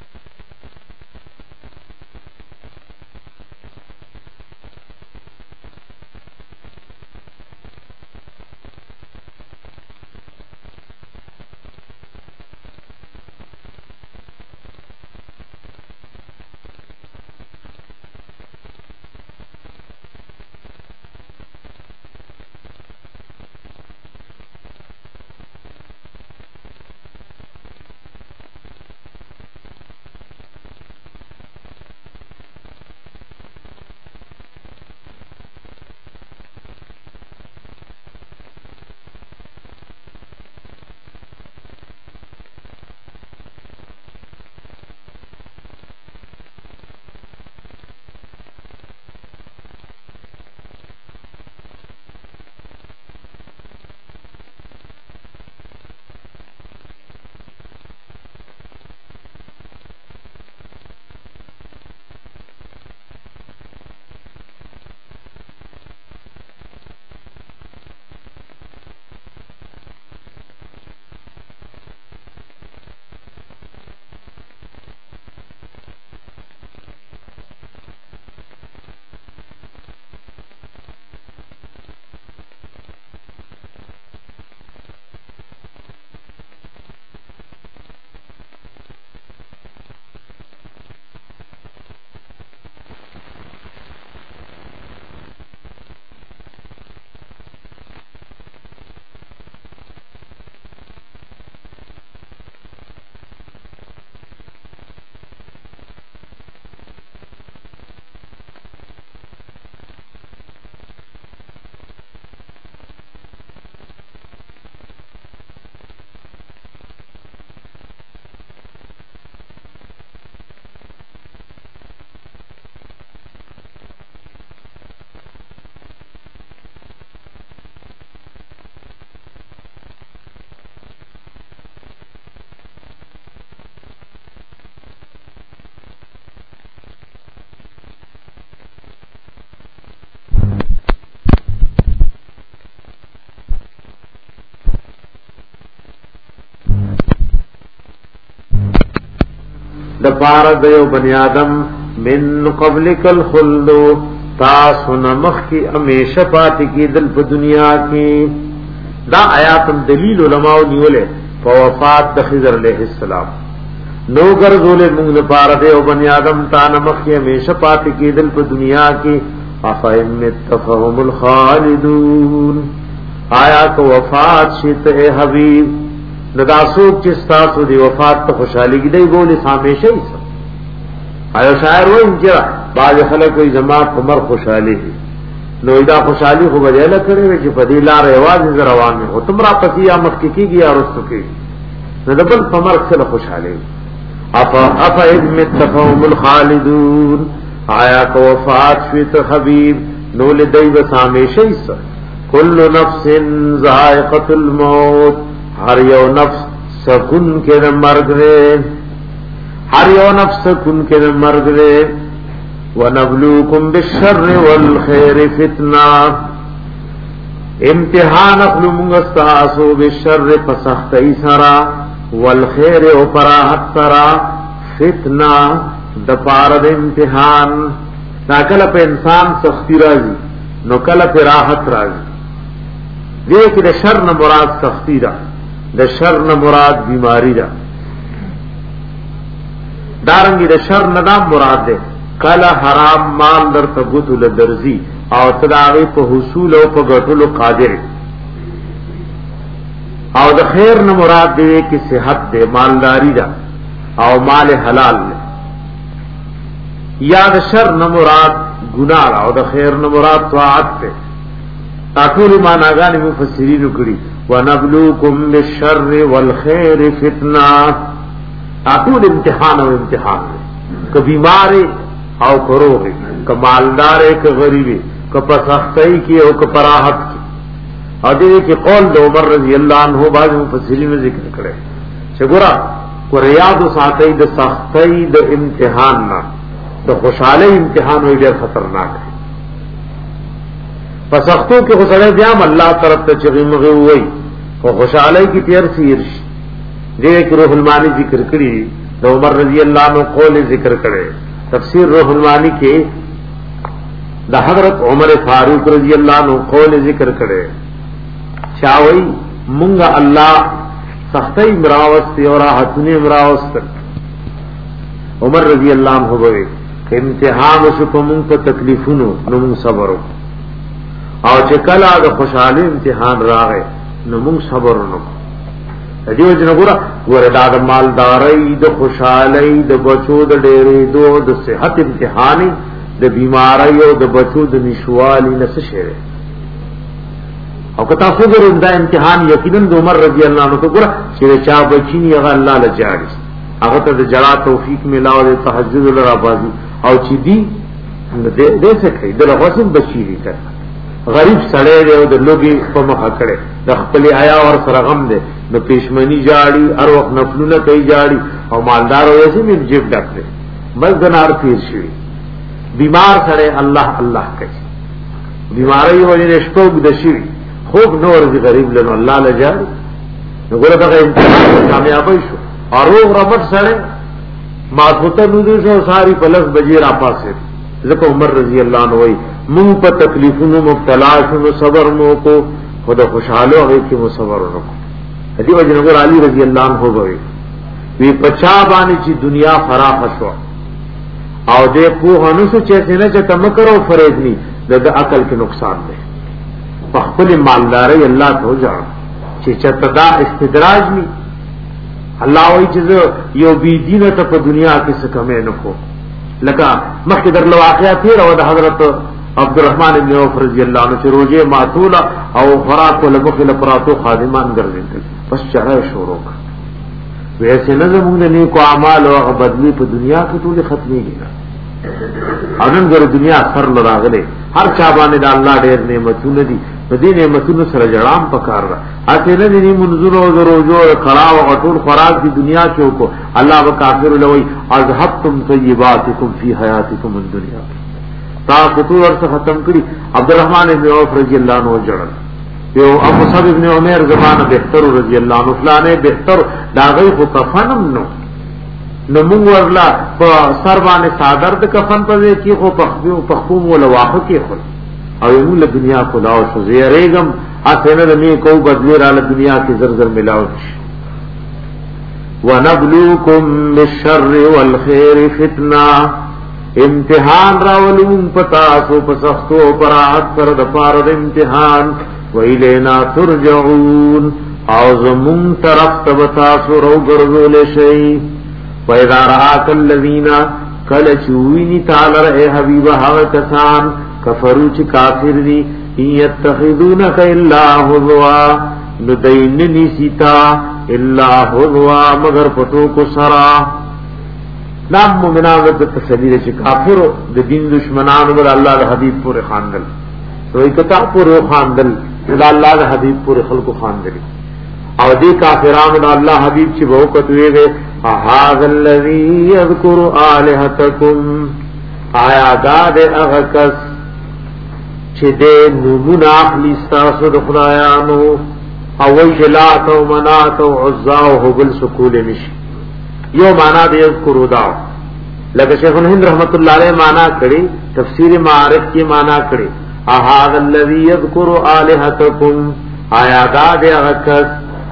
دپار دیو بنی آدم من قبلک الخلد تاسو نمخ کی امیشہ پاتی کی دل پا دنیا کی دا آیاتم دلیل علماء نیولے فوفات دا خضر علیہ السلام نو گرزولے منگ دپار دیو بنی آدم تا نمخ کی امیشہ پاتی کی دل پا دنیا کی افہم اتفہم الخالدون آیا تو وفات شیط اے حبیب ندا سوک چستاسو دی وفات تا خوشحالی کی دی بولی سامیشہ ہی سا آیا شاعر وہ انجرہ بعض خلق کوئی زمان عمر خوشحالی ہی نو ادا خوشحالی خوب جیلہ کرے وے چی پدی لار ایواز از روان میں ہو تم را پسی آمد کی کی گیا رستو کی ندبل پمر کسل خوشحالی افا افا ادم اتفاهم الخالدون آیا کو وفات شویت حبیب نو لدی بسامیشہ ہی سا کل نفس ذائقت الموت ہر یو نفس سکن کے نہ مرگ رے ہر یو نفس سکن کے نہ مرگ رے وَنَبْلُوكُمْ بِالشَّرِّ وَالْخَيْرِ فِتْنَةً امتحان اخلو منگستاسو بالشر پسختی سرا والخیر او پراحت سرا فتنہ دپارد امتحان نا کل پہ انسان سختی رازی نو کل پہ راحت رازی دیکھ دا شر نہ مراد سختی را دا شر نہ مراد بیماری را دارنګي د شر نه دا مراد ده کله حرام مال در ته ګوتل درځي او تداوی په حصول او په ګټلو قادر او د خیر نه مراد دی کی صحت ده مالداری ده او مال حلال ده یا د شر نه مراد ګناه او د خیر نه مراد طاعت ده تاکول معناګان مفسرین کړي ونبلوکم بالشر والخير فتنه تاکول امتحان او امتحان ک بیمار او کروغ ک مالدار ک غریبی ک پسختی کی او ک پراحت کی ا دې کې قول د عمر رضی الله عنه بعض مفسرین ذکر کړي چې ګورا کو ریاض ساتي د سختۍ د امتحان نه د خوشاله امتحان وي ډېر خطرناک دی پسختو کې خوشاله بیا الله طرف ته چغي مغي وي او خوشاله کی تیر سیر دې کې روح المانی ذکر کړي د عمر رضی الله عنه قول ذکر کړي تفسیر روح المانی کې د حضرت عمر فاروق رضی الله عنه قول ذکر کړي چاوي مونږه الله سختي مراوست او راحتونه مراوست عمر رضی الله عنه وې امتحان شو په مونږ ته تکلیفونو نو مونږ صبر او چې کله د خوشاله امتحان راغی نو مونږ صبر وکړو دیو جن ګورا وردا د مالداري د خوشالۍ د بچو د ډېرې دو د صحت امتحاني د بیماری او د بچو د نشوالي نس شه او کتا خو ګورو دا امتحان یقینا د عمر رضی الله عنه ګورا چې چا بچینی هغه الله لجاړي هغه ته د جړا توفیق ملاو د تهجد لرا بازي او چې دی دې دې څه کوي د لغوسم بچی دي غریب سړی دی او د لوګي په مخه کړي د خپل حیا ور سره غم دی نو پېشمنی جاړي هر وخت نفلونه کوي جاړي او مالدار وي چې می جیب ډک دی بس دنار تیر شي بیمار سړی الله الله کوي بیماری وجه شپږ د شي خوب نور دی غریب له الله لجاړي نو ګوره دا امتحان کامیابی شو او روغ ربط سړی ماثوته نو شو ساری په لږ بجې را پاسه ځکه عمر رضی الله عنه وای مون په تکلیفونو مبتلا شو صبر مو کو خدا خوشاله هغه کې مو صبر وکړو دې وجه نور علی رضی الله عنه وای وی پچا باندې چې دنیا فراخ شو او دې په هنو څه چې نه چې تم کرو فرید ني د عقل کې نقصان دی په خپل مالداري الله ته ځه چې چتدا استدراج ني الله وای چې یو بی دینه ته په دنیا کې څه کمې نه کو لکه مخکې در لو واقعات تیر او د حضرت عبدالرحمن ابن عوف رضی الله عنه چې روزه معطوله او خوراک له مخله پراتو خادمان ګرځیدل بس چاره شروع کړ ویسه نه زموږ نه کو اعمال او بدلی په دنیا کې ټول ختميږي او نن ګره دنیا سر لراغله هر چا باندې د الله ډېر نعمتونه دي په دې نعمتونو سره جړام پکار را اته نه دي منظور او روزو خړاو او ټول خوراک دی دنیا کې وکړو الله وکافر لوی اذهبتم طیباتکم فی حیاتکم الدنیا تاسو ټول ورته ختم کړی عبدالرحمن ابن عوف رضی الله عنه جړل یو ابو صالح ابن عمر زمانه بهتر رضی الله عنه فلانه بهتر داغه خو کفنم نو نو موږ ورلا په سر باندې صادر د کفن په کې خو پخو پخو ولا واخو کې خو او یو له دنیا کو لاو شو زیریګم اته نه نه کو بدلی را له دنیا کې زر زر ملاو شي ونبلوکم بالشر والخير فتنه امتحان راولون پتا سو پسختو پر اثر د پار د امتحان ویلینا ترجعون او زمون طرف تبتا سو رو ګرځول شي وَإِذَا رَآكَ الَّذِينَ کل چوینی تعالی اے حبیب هغه کسان کفرو چې کافر دي یتخذونک الا هزوا ندیننی سیتا الا هزوا مگر پټو کو سرا نام مومنان د تسلیل چې کافر د دین دشمنان ور الله د حبیب پورې خاندل وای کتا پورې خاندل د الله د حبیب پورې خلکو خاندل او دې کافرانو د الله حبیب چې وو کتوي وي هذا الذي يذكر الهتكم آیا دا دې هغه کس چې دې نمونه اخلي تاسو د خدایانو او جلات او منات او عزا او هبل سکول نشي یو معنا دې یذکر دا لکه شیخ الهند رحمت الله علیه معنا کړي تفسیر معارف کې معنا کړي هذا الذي يذكر الهتكم آیا دا دې هغه کس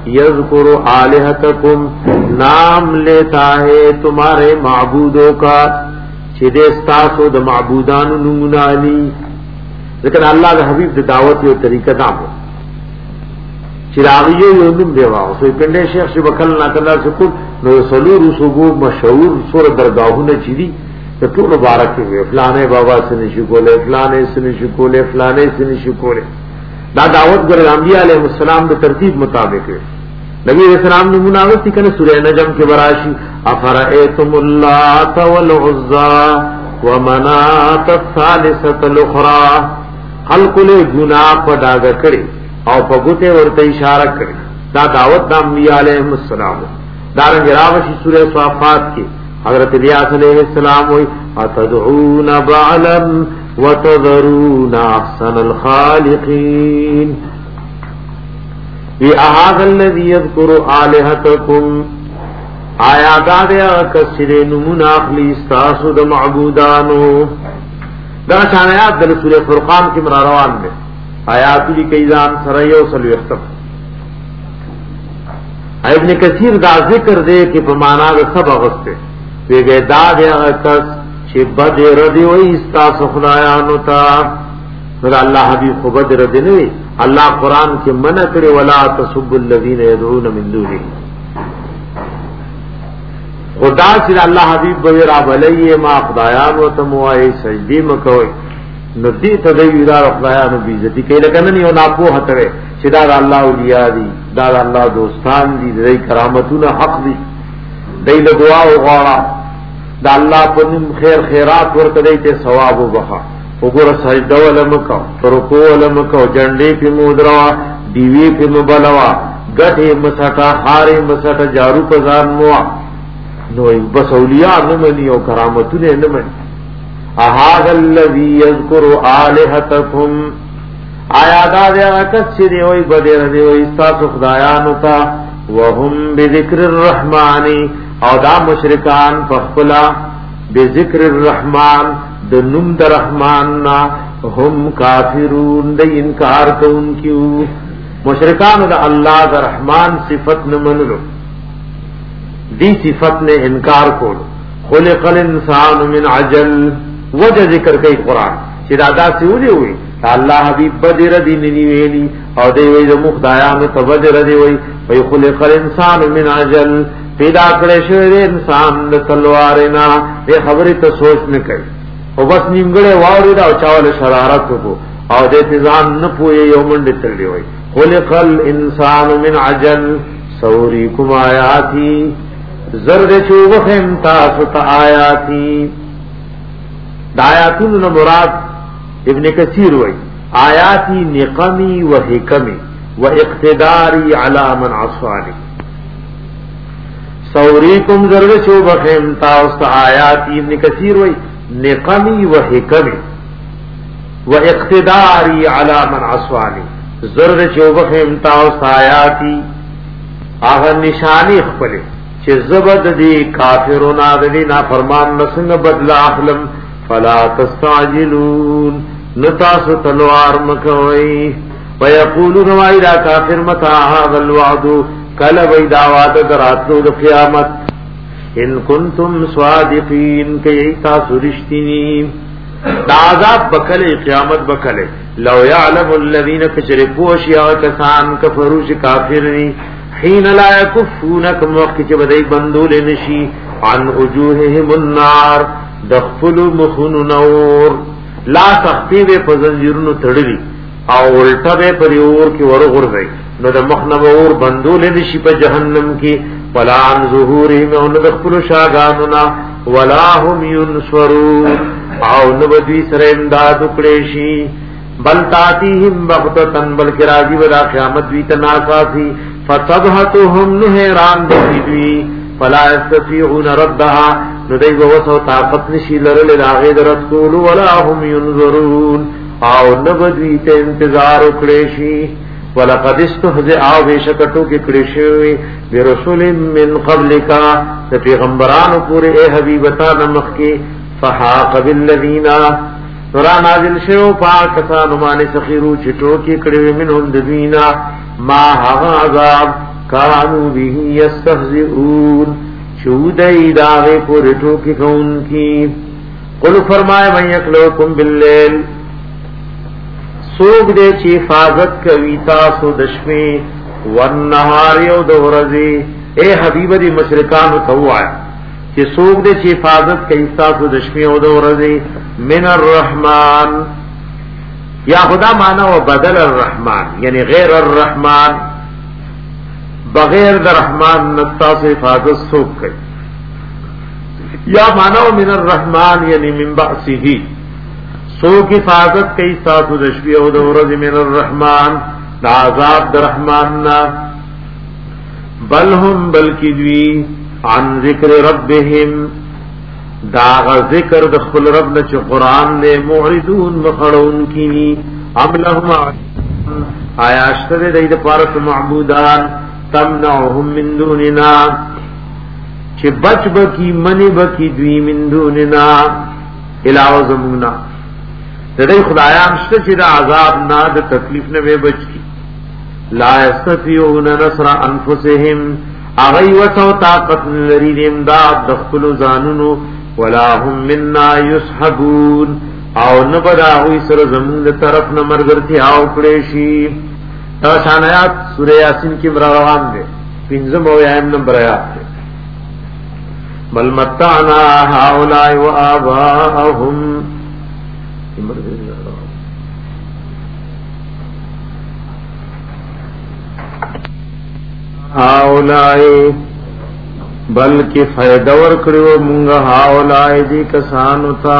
یذکر آلہتکم نام لیتا ہے تمہارے معبودوں کا چې دې ستاسو د معبودانو نمونه علی لیکن الله د حبیب د دعوت یو طریقه دامو چې راغیو یو نوم دی واو سو پنده شیخ چې وکړ نه کړل چې کو نو سلور صوبو مشهور سور درگاهونه چې دي ته ټول مبارک وي فلانه بابا سن شي کوله فلانه سن شي کوله فلانه سن شي کوله دا دعوت ګر انبیاء علیهم السلام د ترتیب مطابق نبی اسلام نے مناوتی کنے سورہ نجم کے براشی افرائیتم اللات والعزا ومنات الثالثة الاخرى خلق لے گناہ پا ڈاگا کرے او پا گتے ورطا اشارہ کرے دا دعوت دا انبیاء علیہ السلام دارنگ راوشی سورہ صافات کی حضرت الیاس علیہ السلام ہوئی اتدعون بعلا وتذرون احسن الخالقین وی احاظ الذی یذکر آلہتکم آیا دادیا کسر نمون اخلی استاسو دا معبودانو دا شان آیات دل سورہ فرقان کی مرا روان میں آیاتو لی کئیزان سریو سلو اختم ابن کثیر دا ذکر دے کہ پمانا دا سب اغسطے وی گئے دادیا کس چی بد ردی وی استاسو خدایانو تا مگر اللہ حبیب خو بد ردی نوی اللہ قرآن کے منع کرے ولا تسبوا الذین يدعون من دونه خدا سے اللہ حبیب بغیر بلیے ما خدایان و تموائی سجدی مکوئی ندی تدوی دار خدایان و بیزتی کئی لکننی و ناپو حترے چی دار اللہ اولیاء دی دار اللہ دوستان دی دی کرامتون حق دی دی لدعا و غارا دا اللہ پنم خیر خیرات ورکدیتے ثواب و بخا وګور سجده ولمکو رکوع ولمکو جنډې په مودروا دیوی په مبلوا غټه مسټا خارې مسټا جارو په ځان مو نو بس اولیاء نه مني او کرامتونه نه مني احاذ الذی یذکر آلہتکم آیا دا دې کس دی وای بدر دی وای تاسو خدایانو ته وهم بذکر الرحمن او دا مشرکان پخپلا بذکر الرحمن د نوم د رحمان نا هم کافرون د انکار کوونکیو مشرکان د الله د رحمان صفت نه منلو دی صفت نے انکار کول خلق الانسان من عجل وجه ذکر کوي قران چې دادا سیولې وي الله حبیب بدر دی نی ویلی او دی وی د مخدایانو ته بدر دی وی وی خلق الانسان من عجل پیدا کړی شوی انسان د تلوارینا دې خبرې ته سوچ نه کوي او بس نیمګړې واوري دا چاول شرارت کو او دې تزان نه پوي یو منډه تللی وای خلق الانسان من عجل سوریکم آیاتی زرد چوبخم تاسو تا آیاتی دا آیاتون مراد ابن کثیر وای آیاتی نقمی و حکمی و اقتداری علی من عصانی سوریکم زرد چوبخم تاسو تا آیاتی ابن کثیر وای نقمی و حکمی و اقتداری علی من عصوانی زرد چوبخم تاوست آیاتی آغا نشانی خپلے چه زبد دی کافرون آدلی نافرمان نسنگ بدلا اخلم فلا تستعجلون نتاس تلوار مکوئی ویقولون وائی دا کافر متا هذا الوعدو کل وی داواد دراتلو دا قیامت ان کنتم صادقین کئی تاسو رشتینی دا عذاب بکلے قیامت بکلے لو یعلم الذین کچرپوشی آکسان کفروش کافرنی حین لا یکفونکم وقت چه بدئی بندول نشی عن وجوہهم النار دخفل مخن نور لا تختی بے پزنجرن تڑلی او الٹا بے پریور کی ورغر گئی نو دا مخنب اور بندول نشی پا جہنم کی ولا عن ظهورهم او ندخل شاگاننا ولا هم ينصرون او نبدوی سر امداد اکڑیشی بل تاتیهم بغتتن بلکہ راجی ودا قیامت وی تناکاسی فتبہتهم نحیران دیدوی فلا استطیعون ردها ندی بوسو طاقت نشی لرل راغید رسول ولا هم ينظرون او نبدوی تے انتظار اکڑیشی وَلَقَدْ اسْتُهْزِئَ بِشَكَتُو کی کڑشوی برسول من قبلکا پیغمبرانو پورے اے حبیبتا نمخ کی فحاق بالذین نورا نازل شو پاکسانو مانے سخیرو چٹو کی کڑوی منہم دبینا ما حغا عذاب کانو به یستهزئون چودئی داغے کو رٹو کی کون کی قل فرمائے من یکلوکم باللیل سوک دے چی حفاظت کوي تاسو دشمے والنهار یو دورزی اے حبیب دی مشرکان توعا چی سوک دے چی حفاظت کوي تاسو دشمے یو دورزی من الرحمن یا خدا مانا و بدل الرحمن یعنی غیر الرحمن بغیر در رحمان نتا سے حفاظت سوک کوي یا مانا و من الرحمن یعنی من بأسه سوک حفاظت کئی ساتو دشوی او دورز من الرحمن دا عذاب در رحمان نا بل هم بلکی دوی عن ذکر ربهم داغ ذکر دخل رب نچ قرآن دے معرضون مخڑون کی ام لهم آیا اشتر دید پارس معبودان تمنعهم من دوننا چه بچ بکی منی بکی دوی من دوننا علاوہ زمونا دای خدایان شته چې د عذاب نه د تکلیف نه به بچ کی لا یستطيعون نصر انفسهم اغي وتو طاقت لري د امداد د خپل ځانونو ولا هم منا يسحبون او نه بداوي سره زمون د طرف نه مرګرتي او کړي شي دا شانات سوره یاسین کې روان دي پنځم او یم نمبر آیات بل متعنا هؤلاء وآباءهم هاولائے بلکہ فائدہ ورکڑیو منگا هاولائے دی کسانو تا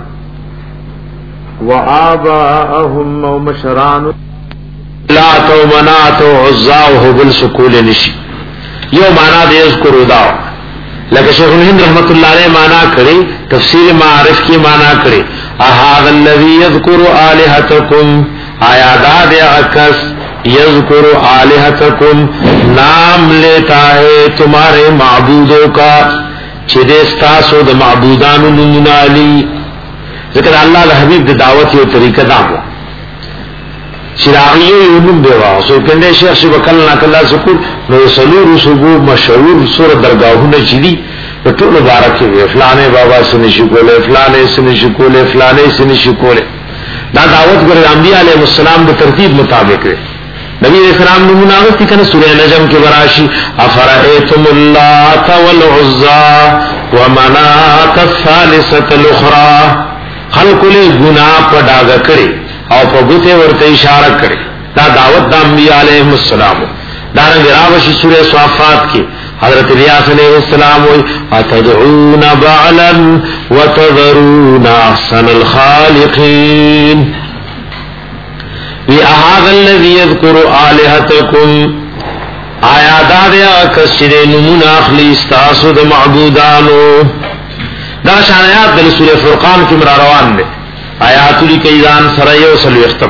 و آباءهم و مشرانو لا تو مناتو عزاوه بالسکول نشی یو مانا دے اذکرو داو لکہ شیخ الہند رحمت اللہ علیہ مانا کرے تفسیر معارف کی مانا کرے احاذ الذی یذکر آلہتکم آیا داد اکس یذکر آلہتکم نام لیتا ہے تمہارے معبودوں کا چدستاسو د معبودانو نمنا علی ذکر اللہ الحبیب د دعوت یو طریقہ دامو چراغیو یونم بیواو سو کنده شیخ شی بکل ناکلہ سکول نو سلور سبو مشہور سور درگاہو نچدی بطول بارکی وی فلانے بابا سنی شکولے فلانے سنی شکولے فلانے سنی شکولے دا دعوت کرے انبیاء علیہ السلام دا ترتیب مطابق ہے نبی علیہ السلام نموناوستی کنا سورہ نجم کے براشی افرائیتم اللات والعزا ومنات الثالثة الاخرى خلق لے گناہ پا ڈاگا کرے او پا گتے ورتے اشارہ کرے دا دعوت دا انبیاء علیہ السلام دارنگ راوشی سورہ صافات کی حضرت الیاس علیہ السلام ہوئی اتدعون بعلا وتذرون احسن الخالقین وی احاذ الذی یذکر آلہتکم آیا دادیا کسچرے نمون اخلی استاسو دا معبودانو دا شانیات دل سورہ فرقان کی مرا روان دے آیاتو لی کئیدان سرائیو سلو اختم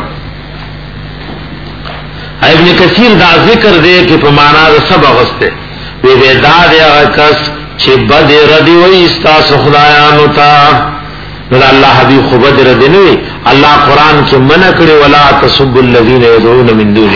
ابن کثیر دا ذکر دے کہ پمانا دا سب اغسطے وی بے دادیا کس چھ بد ردی وی استاسو خدایانو تا نو اللہ حبیب خوبت ردنوی اللہ قرآن کی منع کرے ولا تسب الذین یدعون من دونہ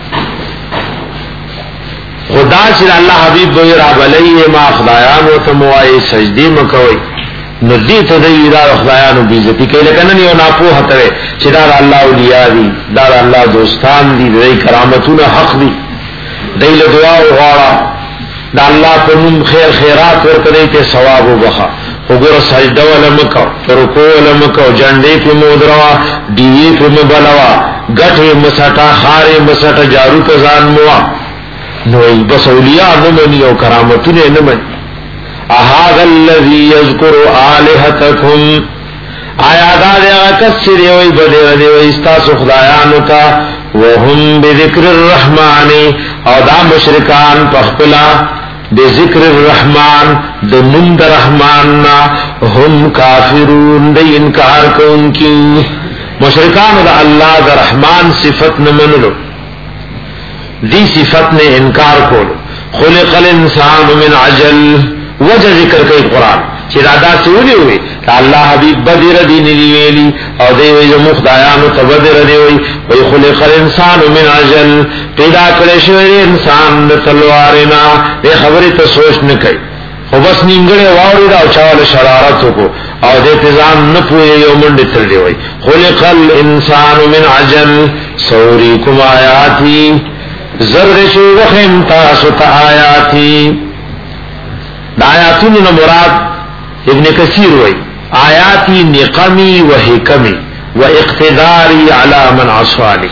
خدا چر اللہ حبیب بوئی راب علیہ ما خدایانو تموائی سجدی مکوئی نو دی تدوی دار خدایانو بیزتی کئی لکنن یو ناپو حتوے چر دار اللہ اولیاء دی دار اللہ دوستان دی دی کرامتون حق دی دیل دعا و غارا دا اللہ پنم خیر خیرات ورکدے تے ثواب و بخا وګور سجده ولمکو رکوع ولمکو جنډې په مودروا دیوی په مبلوا غټه مسټا خارې مسټا جارو کزان موا نو بس اولیاء نمنی او کرامتونه نمنی احاذ الذی یذکر آلہتکم آیا دا دیا کسر یوی بدر دیوی استاسو خدایانو تا وهم بذکر الرحمن او دا مشرکان پخپلا بذکر الرحمن د نوم د رحمان نا هم کافرون د انکار کوونکی مشرکان د الله د رحمان صفت نه منلو دی صفت نے انکار کولو خلق الانسان من عجل وجه ذکر کوي قران چې رادا سولي وي الله حبيب بدر دین دی ویلی او دی وی مخدایانو تبدر دی وی وی خلق الانسان من عجل پیدا کړی شوی انسان د تلوارینا دې خبره ته سوچ نه کوي خو بس نیمګړی واوري دا چاله شرارت کو او دې تزان نه پوي یو منډه تر دی وی خلق الانسان من عجل سوریکم آیاتی زرد شو وخم تاسو ته آیاتی دا آیاتونو مراد ابن کثیر وی آیاتی نقمی و حکمی و اقتداری علی من عصوانی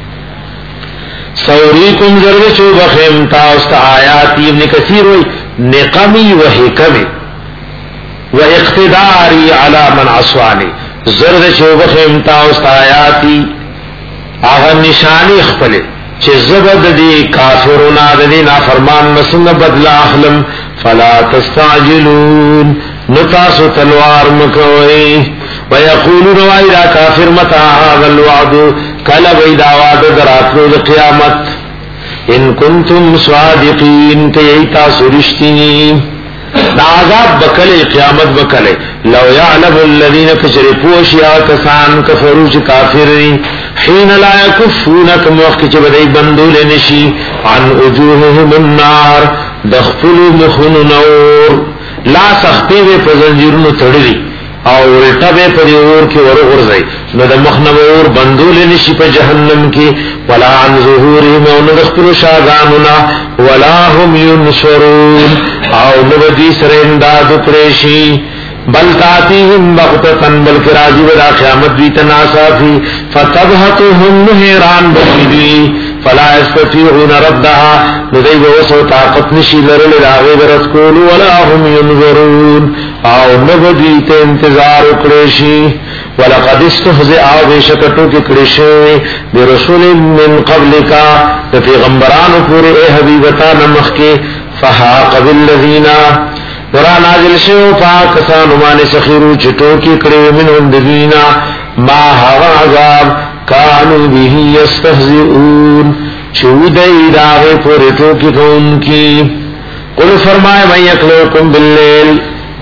سوریکم زرد شو بخیم تاست آیاتی ابن کثیر وی نقمی و حکمی و اقتداری علی من عصوانی زرد شو بخیم تاست آیاتی آغا نشانی اخپلے چه زبد دی کافرونا دی نافرمان مسنگ بدلا اخلم فلا تستعجلون نتاسو تلوار مکوئی ویقولون وائدہ کافر متا هذا الوعد کلب ایدہ وعد دراتلو لقیامت ان کنتم صادقین تیئیتا سرشتین دا عذاب بکلے قیامت بکلے لو یعلم الذین کشر پوشیا کسان کفروش کافرین حین لا یکفونک موقع چه بدئی بندول نشی عن وجوههم النار دخپل مخن نور لا سختی وی پزنجیرونو تڑلی او الٹا بے پدی اور کی ورغرزی نو دا مخنب اور بندول نشی پا جہنم کی ولا عن ظهورهم او ندخپل شاگانونا ولا هم ینصرون او نبدی سر امداد پریشی بل تاتیهم بغتتن بلک راجی ودا قیامت بی تناسافی فتبحتهم نحیران بکیدوی فلا استطيعون ردها لدي بوسو طاقت نشي لرل راغي برسكول ولا هم ينظرون او نبديت انتظار اکڑیشی ولقد استهزئ او بشکتو کی کڑیشی برسول من قبلکا پیغمبرانو پورے اے حبیبتا نمخ کے فحاق بالذین ورا نازل شو پاکستان مانے سخیرو چٹو کی کڑے منهم دبینا ما هوا عذاب کانو به یستهزئون چودئی داغے پورے ٹوکی کون کی قل فرمائے من یکلوکم باللیل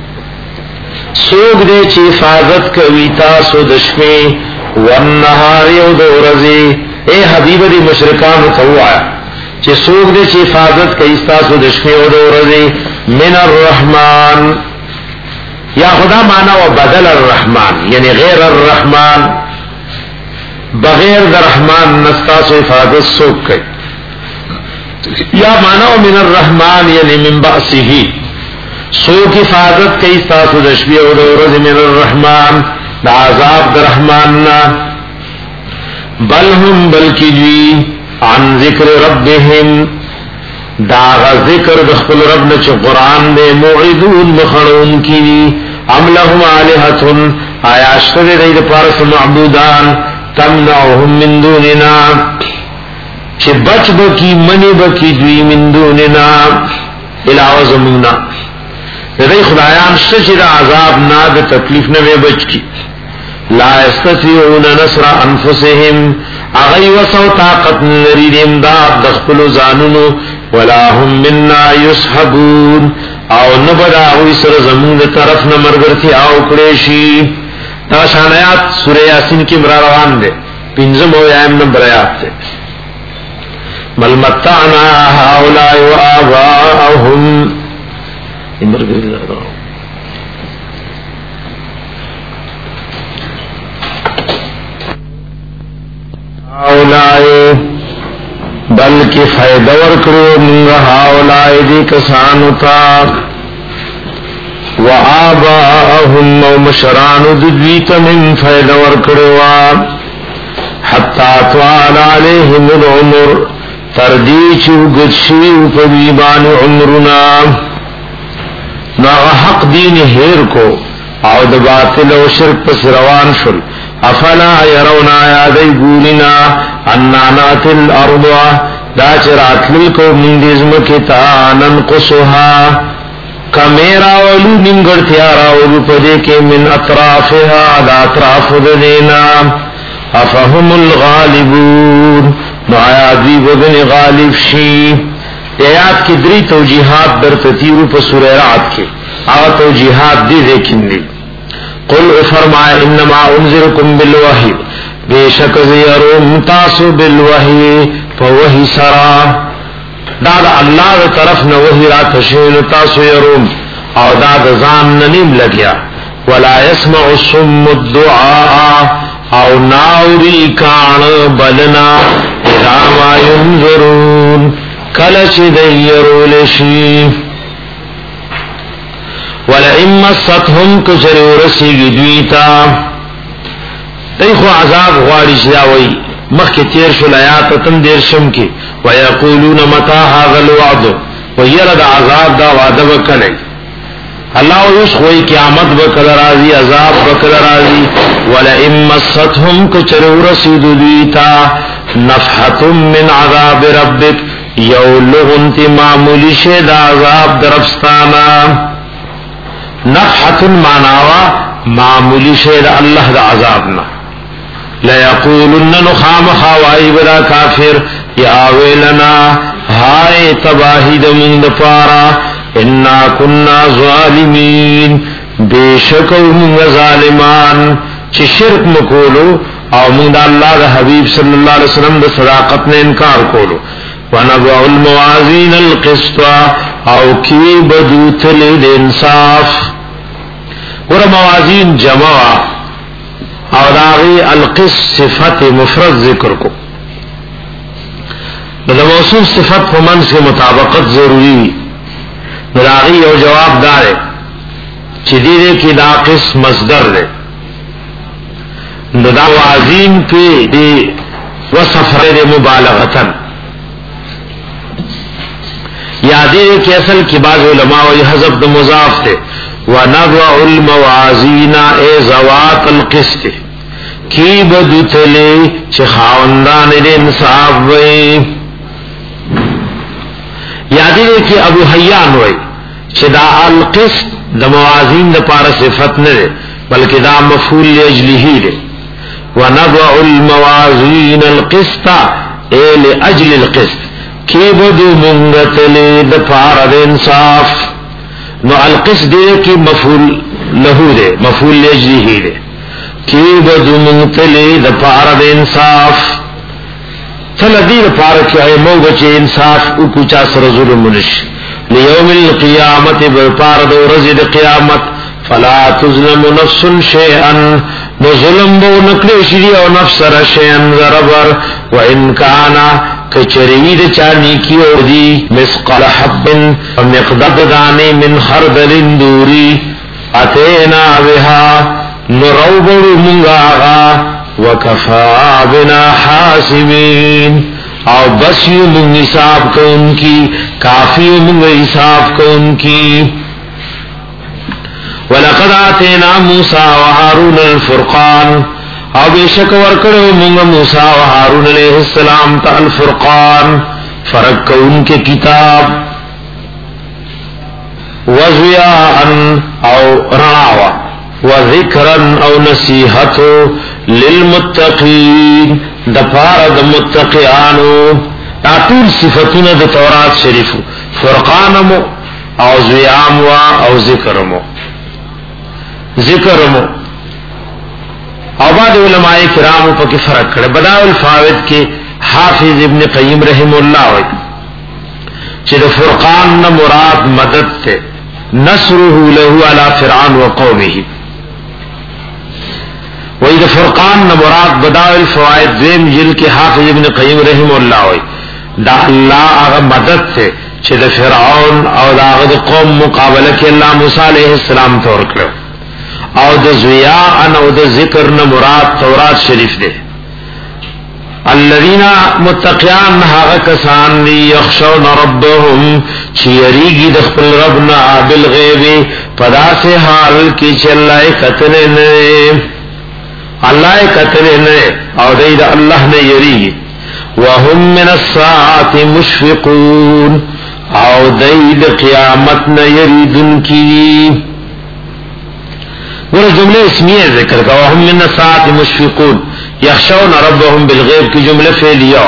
سوگ دے چی حفاظت کوي تاسو دشپے والنهار یو دورزی اے حبیب دی مشرکان توایا چی سوگ دے چی حفاظت کوي تاسو دشپے و دورزی من الرحمن یا خدا مانا و بدل الرحمن یعنی غیر الرحمن بغیر در رحمان نستاسو حفاظت سوک کئی یا مانو من الرحمن یعنی من بأسه سوک حفاظت کئی استاسو دشبی او دورز من الرحمن دا عذاب در رحماننا بل هم بلکی جوی عن ذکر ربهم داغ ذکر دخل ربنا چه قرآن دے معیدون مخنون کی ام لهم آلہتن آیاشتر دید پارس معبودان تمنعهم من دوننا چه بچ بکی منی بکی دوی من دوننا علاوہ زمونا دی خدایان شتا چه دا عذاب نا دا تکلیف نوے بچ کی لا استطيعون نصر انفسهم اغی وسو طاقت نرید امداد دخپلو زانونو ولا هم منا یسحبون او نبدا ہوئی سر زمون دا طرف نمرگرتی آو کڑیشی دا شان آیات سورہ یاسین کی مرا روان دے پنزم ہو یائم نمبر آیات دے بل متعنا هؤلاء وآباءهم هؤلاء بلکہ فائدہ ورکڑو منگا هؤلاء دی کسانتا وآباءهم ومشران ددویت من فائدہ ورکڑوا حتی طوال علیہم العمر تردیچو گدشیو فبیبان عمرنا ناغ حق دین ہیر کو او د باطل و شرک پس روان شل افلا یرونا یادی گولنا انانات الارض دا چرات للکو من دزمکتا ننقصها کمیرا ولو ننگر تیارا ولو پدے کے من اطرافها دا اطراف دینا افهم الغالبون نو آیات دی بدن غالب شی آیات کی دری توجیحات در تتیرو پا سورہ رعد کے او توجیحات دی لیکن دی قل فرمائے انما انذرکم بالوحی بے شک زیرون تاسو بالوحی فوحی سرا دا دا اللہ دا طرف نہ وحی را تشین تاسو یرون او دا دا زان ننیم لگیا ولا يسمع الصم الدعاء او ناوری کان بلنا اذا ما ينذرون کلچ دیرو لشی ولئن مستهم کجر رسیگی دویتا دیکھو عذاب غواری شداوی مخی تیر شل آیات تم دیر شم کی ویقولون متا هذا الوعد ویرد عذاب دا وعد بکلی اللہ ویش خوئی قیامت بکل رازی عذاب بکل رازی ولئن مستهم کجر رسیدو دویتا نفحة من عذاب ربک یو لغنتی معمولی شد عذاب درفستانا نفحة معناوا معمولی شد اللہ دا عذابنا لیقولن نخام خوائی بدا کافر یا ویلنا ہائے تباہی دمون دپارا انا کننا ظالمین بے شکو منگ ظالمان چی شرک مکولو او منگ دا اللہ دا حبیب صلی اللہ علیہ وسلم دا صداقت نے انکار کولو ونبع الموازین القسطا او کی بدوتل دا انصاف ور موازین جمعا او داغی القسط صفت مفرد ذکر کو دا موصوف صفت فمن سے مطابقت ضروری داغی او جواب دارے چی دیدے کی دا قسط مصدر دے دا موازین پی دی وصف رد مبالغتن یادی کہ اصل کی بعض علماء و حذف دا مضاف تے وَنَضْعُ الْمَوَازِينَ اے ذوات القسط کی بدتلے چھ خاوندان دے انصاف وے یادی دے کہ ابو حیان وے چھ دا القسط دا موازین دا پارا صفت نرے بلکہ دا مفعول لأجلہی دے وَنَضْعُ الْمَوَازِينَ الْقِسْطَ اے لأجل القسط کی بدو منگتلے دا پارا دے انصاف نو القسط دے کی مفعول لہو دے مفعول لأجلہی دے کی بدو منگتلے دا پارا دے انصاف تل دیر پارا کی آئے مو بچے انصاف او کچا سر ظلم منش لیوم القیامت برپارا دو رزد قیامت فلا تظلم نفس شیئن نو ظلم بو نکلے شری او نفس را شیئن ضربر و انکانا کچرید چانی کی او دی مسقال حب مقدد دانے من خردل دوری اتینا بها نروبر منگاغا وکفا بنا حاسمین او بس یو منگ حساب کو ان کی کافی منگ حساب کو ان کی وَلَقَدْ آتَيْنَا مُوسَى وَهَارُونَ الْفُرْقَانَ او بیشک ورکڑو منگ موسیٰ و ہارون علیہ السلام تا الفرقان فرق کو ان کے کتاب وَضِيَاءً او رعاوہ وَذِكْرًا او نصیحتو لِلْمُتَّقِينَ دپار دا متقیانو تاطول صفتون دا تورات شریفو فرقانمو او زیامو او ذکرمو ذکرمو او بعد علماء کرام پا کی فرق کرے بداء الفاوت کے حافظ ابن قیم رحم اللہ ہوئی چید فرقان نا مراد مدد تے نصرہو لہو علی فرعون و قومہی وید فرقان نا مراد بداء الفوائد دویم جل کے حافظ ابن قیم رحم اللہ ہوئی دا اللہ آغا مدد تے چید فرعون او دا آغا قوم مقابلہ کے اللہ موسیٰ علیہ السلام طور کرو او د ضیاء او د ذکر نہ مراد تورات شریف دے الذین متقیان ها کسان دی یخشون ربهم چیریگی د خپل ربنا بالغیب پدا سے حال کی چلائے قتل نے اللہ قتل نے او دید اللہ نے یریگی وهم من الساعة مشفقون او دید قیامت نہ یریدن کی وہ جملے اسمیہ ذکر کا وهم من الساعة مشفقون یخشون ربهم بالغیب کی جملے فعلیہ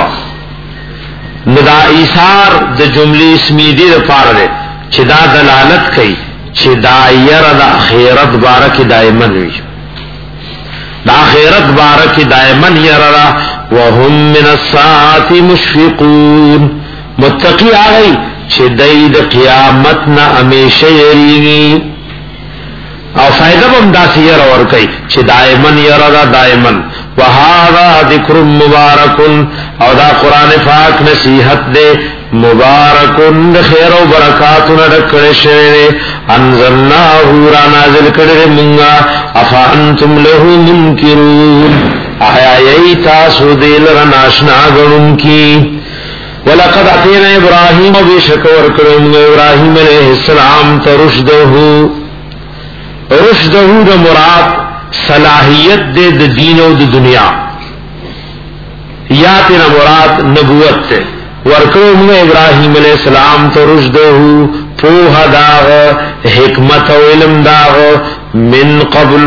ندا ایثار د جملے اسمی دی پار دے چدا دلالت کئی چې دا ير د اخرت بارک دائما وي د اخرت بارک دائما يرا وهم من الساعه مشفقون متقی هغه چې دای د قیامت نه همیشه یریږي او فائدہ هم داسې ير ور کوي چې دائما يرا دائما وهذا ذکر مبارک او دا قران پاک نصیحت دے مبارک خیر او برکات نډکړې شوی انزلناه را نازل کړې مونږه افانتم له منکرون آیا ای تاسو دل را ناشنا غړون کی ولقد اتینا ابراهیم بشکور کړم ابراهیم علیہ السلام ترشدہ رشدہ د مراد صلاحیت دے د دین او د دنیا یا تینا مراد نبوت تے ورکو من ابراہیم علیہ السلام تو رشدہ پوہ داغ حکمت و علم داغ من قبل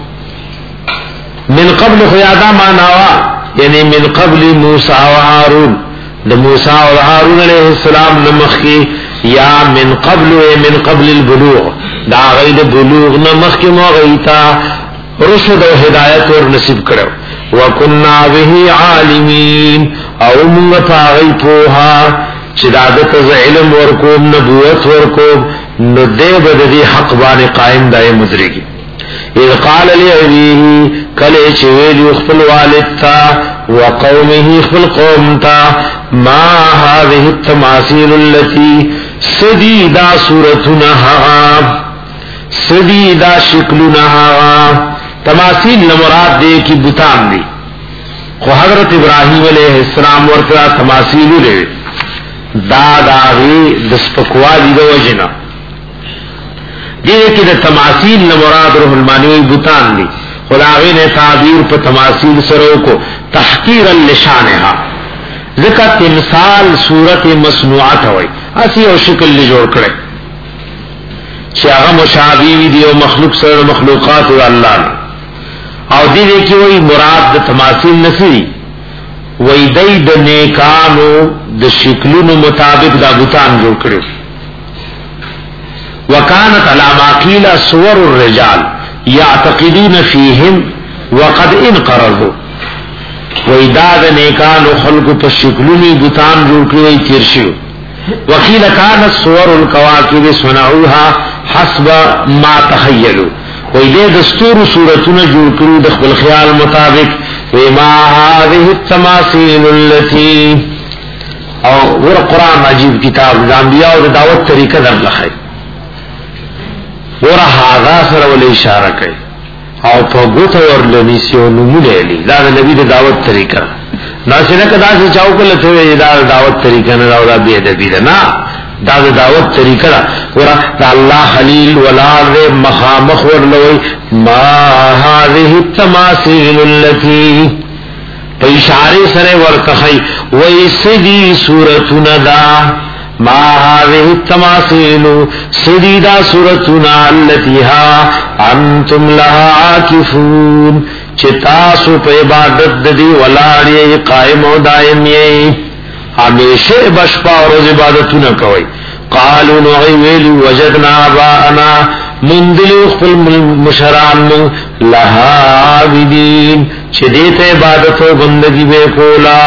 من قبل خیادا ماناوا یعنی من قبل موسیٰ و حارون د موسیٰ و حارون علیہ السلام نمخ کی یا من قبل من قبل البلوغ دا غید بلوغ نمخ کی موغیتا رشد و ہدایت اور نصیب کرو وکنا به عالمین او موږ پاغی پوها چې دادت علم ورکوم نبوت ورکوم نو دې بددي حق باندې قائم دای مدرګي اذ قال لابيه کله چې ویل خپل والد تا وقومه خپل قوم تا ما هذه التماثيل التي سديدا صورتنا سديدا شکلنا تماثیل نمراد دے کی بتان دی خو حضرت ابراہیم علیہ السلام ورطا تماثیلو لے داداغی دسپکوالی دو وجنا دیئے کہ دا تماثیل نمراد روح المانوی بتان دی خلاغی نے تعبیر پا تماثیل سرو کو تحقیرا لشانہا ذکر تمثال صورت مصنوعات ہوئی اسی او شکل لی جوڑ کرے چی اغا مشابیوی دی او مخلوق سر مخلوقات اللہ نے او دې کې وای مراد د تماثیل نسی وای دای د نیکانو د شکلونو مطابق دا بوتان جوړ کړو وکانت علامه قیل صور الرجال يعتقدون فيهم وقد انقرضوا وای دا د نیکانو خلق په شکلونو بوتان جوړ کړو تیر شو وکیل کانت صور الكواكب صنعوها حسب ما تخيلوا وی دے دستور صورتون جوڑ کرو د خپل خیال مطابق وما هذه التماثيل التي او ور قرآن عجیب کتاب انبیاء او دعوت طریقہ در لخی ور هذا سره ول اشاره کوي او په ګوت ور لنیسیو نمونه لی دا د نبی د دعوت طریقہ ناشنه کدا چې چاو کله ته دا دعوت طریقہ نه راوړه به د دې نه دا دعوت طریقہ ورا دا الله خلیل ولاد مخامخ ورلوي ما هذه التماثيل التي اشاره سره ورکخی ويسدي سورتنا دا ما هذه التماثيل سديدا سورتنا التي ها انتم لها عاكفون چتاسو په عبادت دی ولاړی قائم او دائم یې ہمیشہ بشپا اور عبادتونه کوي قالوا نوعي ویلی وجدنا آباءنا مندلو خپل مشران لها عابدین چې دې ته عبادت او بندگی به کولا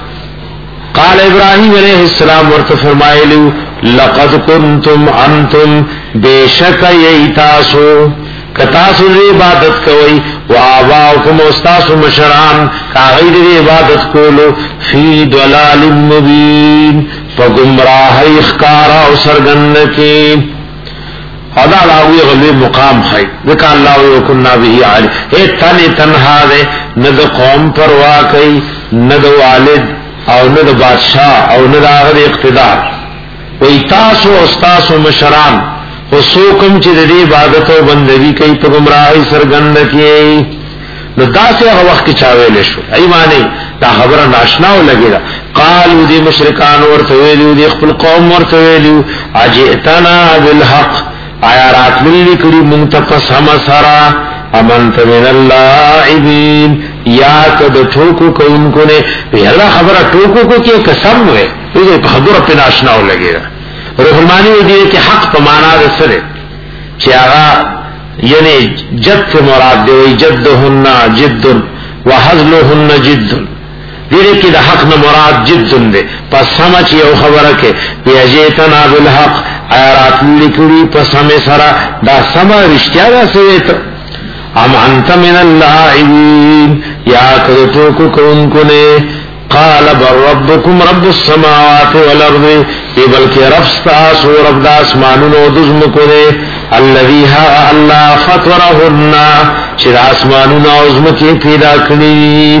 قال ابراهيم عليه السلام ورته فرمایلو لقد كنتم انتم بشک ییتاسو کتاسو عبادت کوي وآباؤکم استاسو مشران کاغیر عبادت کولو فی دلال مبین فگمراہی اخکارا و سرگنکی خدا لاوی غلوی مقام خی ذکا اللہ وکننا بھی عالی اے تن تنہا دے ند قوم پر واقعی ند والد او ند بادشاہ او ند آغد اقتدار وی تاسو استاسو مشران وسوکم چې د عبادت او بندگی کوي په گمراهی سرګند کې نو داسې هغه وخت کې چاویل شو ایمانی دا خبره ناشنا ولګیدا قالو دي مشرکان ورته ویلو دي خپل قوم ورته ویلو اجئتنا بالحق آیا راتلی کړي مونږ ته پس هم سرا امنت من اللاعبین یا کد ټوکو کوونکو نه پیغلا خبره ټوکو کو کې قسم وې دې خبره په ناشنا ولګیدا روح المانی دی کہ حق په معنا ده سره چې هغه یعنی جد مراد دی جدهن جد وحزلهن جد دې کې د حق نه مراد جد دی پس سمچ یو خبره کې یجیتنا بالحق ایرات لیکلی پس همې سره دا سم رښتیا ده سویت ام انت من اللاعبین یا کدو کو کونکو نے قال بر ربکم رب السماوات والارض بلکہ رب استاس و رب دا اسمانون و دزمکو نے الذي ها الله فطرهن چې اسمانون او دزمکه پیدا کړی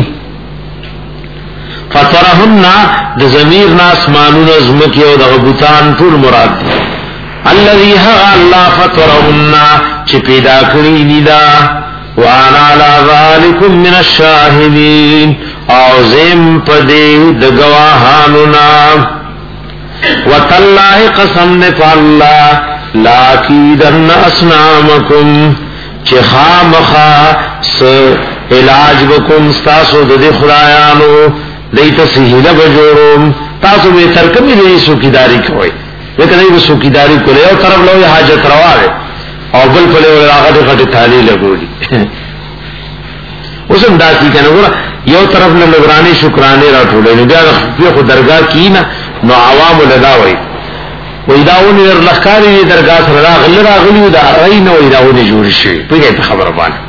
فطرهن د ضمیر نا اسمانون او دزمکه او د بوتان ټول مراد الذي ها الله فطرهن چې پیدا کړی نیدا وانا على ذلكم من الشاهدين او زم پدې د گواهانو نا وتالله قسم نه الله لاکیدن اسنامکم چې خامخا س علاج وکم تاسو د خدایانو دیت سهیله بجوړم تاسو به ترکمه دې سوکیداری کوي وکړئ به سوکیداری کوي او طرف له حاجت رواوي او بل په له هغه غټه تالی لګولي اوسم داسې کنه ګور یو طرف له لګرانی شکرانه راټولې نو بیا خو درگاه کینا نو عوام لدا وای وې داونه لخکاری درگاه سره راغلی راغلی دا رینه وې داونه جوړ شي په خبره باندې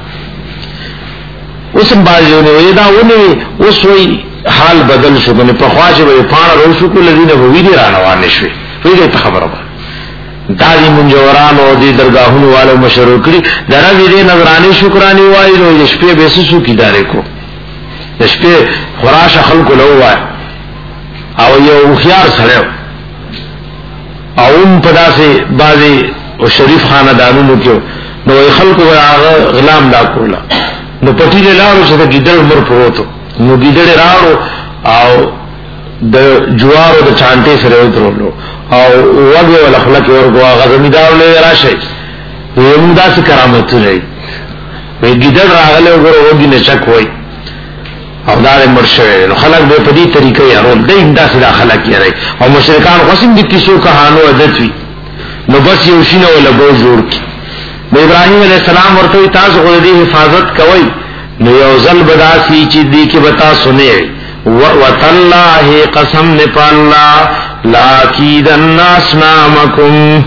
اوسم باندې وې داونه اوس وې حال بدل شو کنه په خواجه وې پاڼه رو شو کول دینه وې دي را روان شي په خبره باندې دادی منجوران او دی درگاہونو والو مشروع کړي دروي دې نظرانی شکرانی وای نو شپې به سسو کی دارې کو شپې خراش خلق له وای او یو خيار سره او ان پداسه بازي او شریف خاندانونو کې نو خلق هغه غلام دا کولا نو پټی له لارو چې ګیدړ مر پروتو نو ګیدړ راړو او د جوارو د چانټي سره وترولو او وګه ول خلک ورغوا غزمیدار له راشي ویم داس کرامت لري وی ګیدړ راغله وګورو وګی نه چک وای او دار مرشه نو خلک به په دې طریقې یارول دې داس دا خلک یې او مشرکان قسم دي کیسو کہانو عادت وی نو بس یو شینه ولا بو جوړ کی ابراهيم عليه السلام ورته تاسو غو دې حفاظت کوي نو یو ځل بداسي چې دې کې بتا سنئ وتالله قسم نے پالله لاکیدن اسنامکم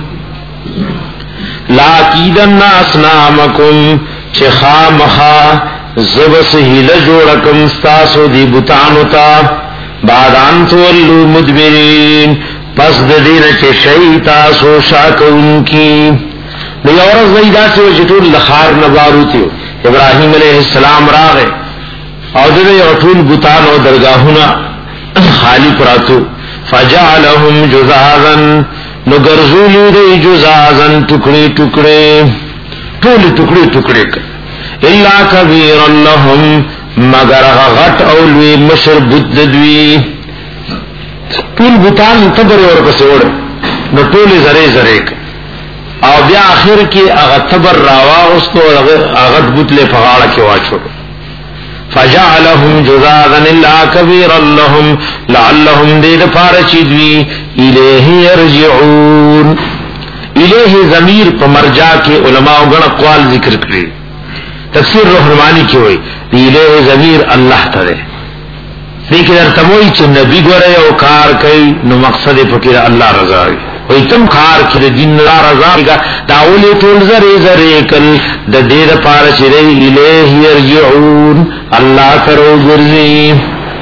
لاکیدن اسنامکم چه خامخا زبس هیل جوڑکم ستاسو دی بوتانو تا بعدان تولو مدبرین پس دین چه شئی تاسو شاکون کی لیورز ویدہ سے وجدون لخار نبارو تیو ابراہیم علیہ السلام راغے او دې یو ټول بوتان او درگاهونه خالی پراتو فجعلهم جزازا نو ګرځولې دې جزازا ټوکړي ټوکړي ټول ټوکړي ټوکړي الا کبیر لهم مگر غټ او لوی مشر بوت دوی ټول بوتان تبر اور پسې وړ نو ټول زره زره او بیا اخر کې هغه تبر راوا اوس کو هغه بوت له فغاړه کې واچو فجعلهم جزازا الا كبيرا لهم لعلهم دید فارچدوی الیه یرجعون الیه ضمیر په مرجع کې علماء غن اقوال ذکر کړي تفسیر روح المانی کې وایي الیه ضمیر الله تعالی دې کې درته وایي چې نبی ګوره او کار کوي نو مقصد یې پکې الله رضا وي وای تم کار کړی دین لا رضا داولې ټول زری زری کل د دې لپاره چې الیه یرجعون الله ترو ګرځي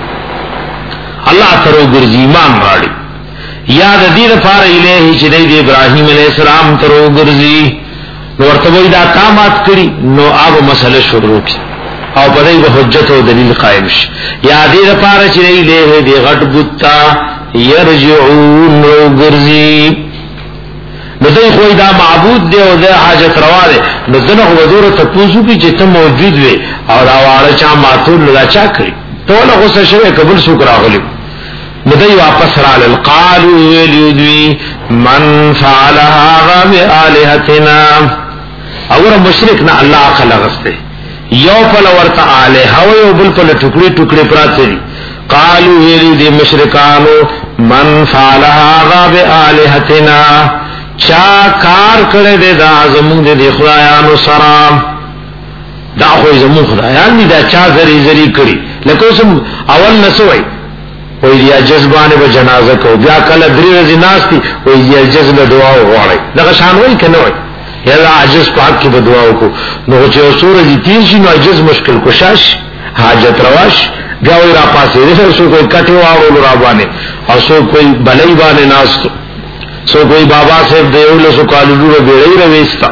الله ترو ګرځي ایمان راړي یا د دې لپاره الیه چې د ابراهیم علیه السلام ترو ګرځي نو ورته وای دا کامات کړی نو هغه مسله شروع کی او په دې حجت او دلیل قائم شي یا دې لپاره چې الیه دې غټ بوتا یرجعون رو ګرځي نو دوی خو دا معبود دی او دا حاجت روا دی نو دغه حضور ته پوښتنه کی چې ته موجود وي او دا واړه چا ماتول لا چا کړی ټول غوسه شوی قبول شو راغلی نو دوی واپس را القالو ویلودوی من فعل هذا بالهتنا اور مشرک نه الله خلق غسته یو پل ورته الہ او یو بل پل ټوکړي ټوکړي پراته قالو ویلو دی مشرکانو من فعل هذا بالهتنا چا کار کړه دې دا زمونږ دې خدایانو سره دا خو زمونږ خدایان دي دا چا زری زری کړی لکه سم اول نسوي وې یا جذبانه به جنازه کو بیا کله درې ورځې ناشتي وې یا جذبه دعا وغواړي دا شان وای کنه وای یا عجز پاک کی دعا وکړو نو چې سورې تیر شي نو عجز مشکل کوشش حاجت رواش گاوی را پاسې دې سو کوئی کټي واړو را باندې او سو کوئی بلای باندې ناستو سو کوئی بابا صاحب دیول سو کالو رو بیړی رويستا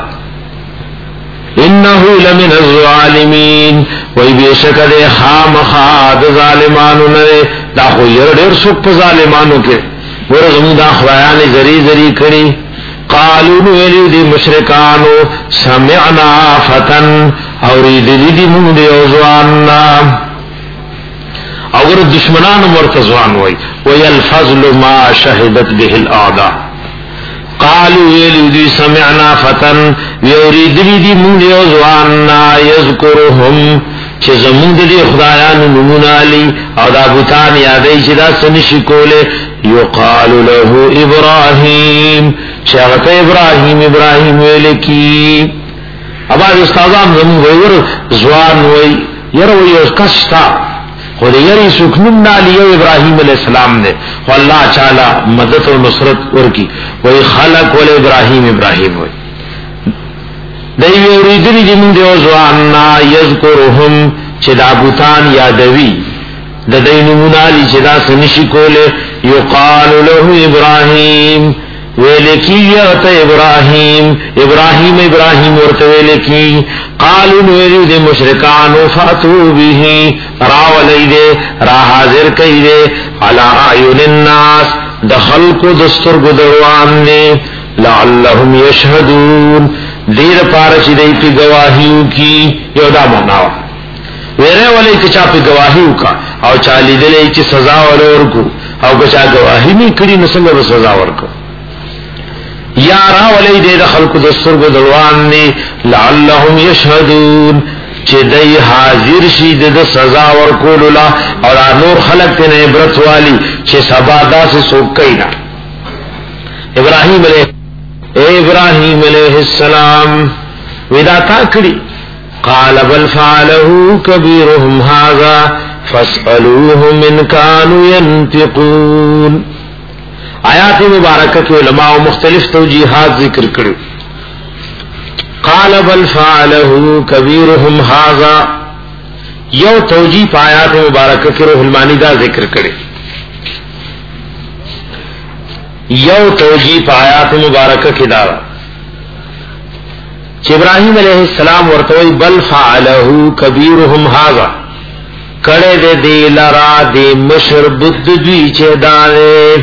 انه لمن الظالمین وای بیشک دې خامخا د ظالمانو نه دا خو یې ډېر سو په ظالمانو کې ورزمو دا خدایانه زری زری کړی قالوا ویلی دی مشرکانو سمعنا فتن اوری دی دی مونږ دی اوزوان اور دشمنان مرتزوان وای وی الفضل ما شهدت به الاعداء قالوا ویلی دی سمعنا فتن ویوری دی دی مونږ دی اوزوان یذکرهم چې زمونږ دی خدایانو نمونه علی او دا بوتان یادای چې دا سنشي کوله یقال له ابراهیم شاغت ابراهیم ابراهیم ویلکی ابا استادان زمو ویور زوان وی ير وی اس کشتا خو دې یری سکنم نالی ابراهیم علیہ السلام نے خو الله تعالی مدد او نصرت ورکی وی خلق ول ابراهیم ابراهیم وی دی ویریدلی دې موږ یو زوان نا یذکرهم چې دا بوتان یادوی د دینمونه علی چې دا سنشي کوله یقال له ابراهیم ویلکی یت ابراهیم ابراهیم ابراهیم ورته ویلکی قالوا ویلو د مشرکانو فاتو به راولید را حاضر کید علی اعین الناس دخل کو دستور بدروان نے لعلهم یشهدون دیر پارچ دی پی گواہیو کی یو دا معنا ویره ولی کچا پی گواہیو کا او چالی دلی چی سزا ورکو او کچا گواہی نہیں کری نسنگ با سزا ورکو یا را ولی دے خلق دستور بدلوان نے لعلهم یشهدون چی دی حاضر شید دا سزا ورکولو لا اور نور خلق تین عبرت والی چی سبادا سے سوکینا ابراہیم علیہ اے ابراہیم علیہ السلام ودا تا کری قال بل فعله كبيرهم هذا فاسألوهم من كانوا ينطقون آیات مبارکہ کے علماء مختلف توجیحات ذکر کرو قال بل فعله كبيرهم هذا یو توجیح آیات مبارکہ کے روح المانی دا ذکر کرے یو توجیح آیات مبارکہ کے دارا چې ابراهيم عليه السلام ورته بل فعله كبيرهم هذا کړه دې دې لرا دې مشر بد دوی چې دانه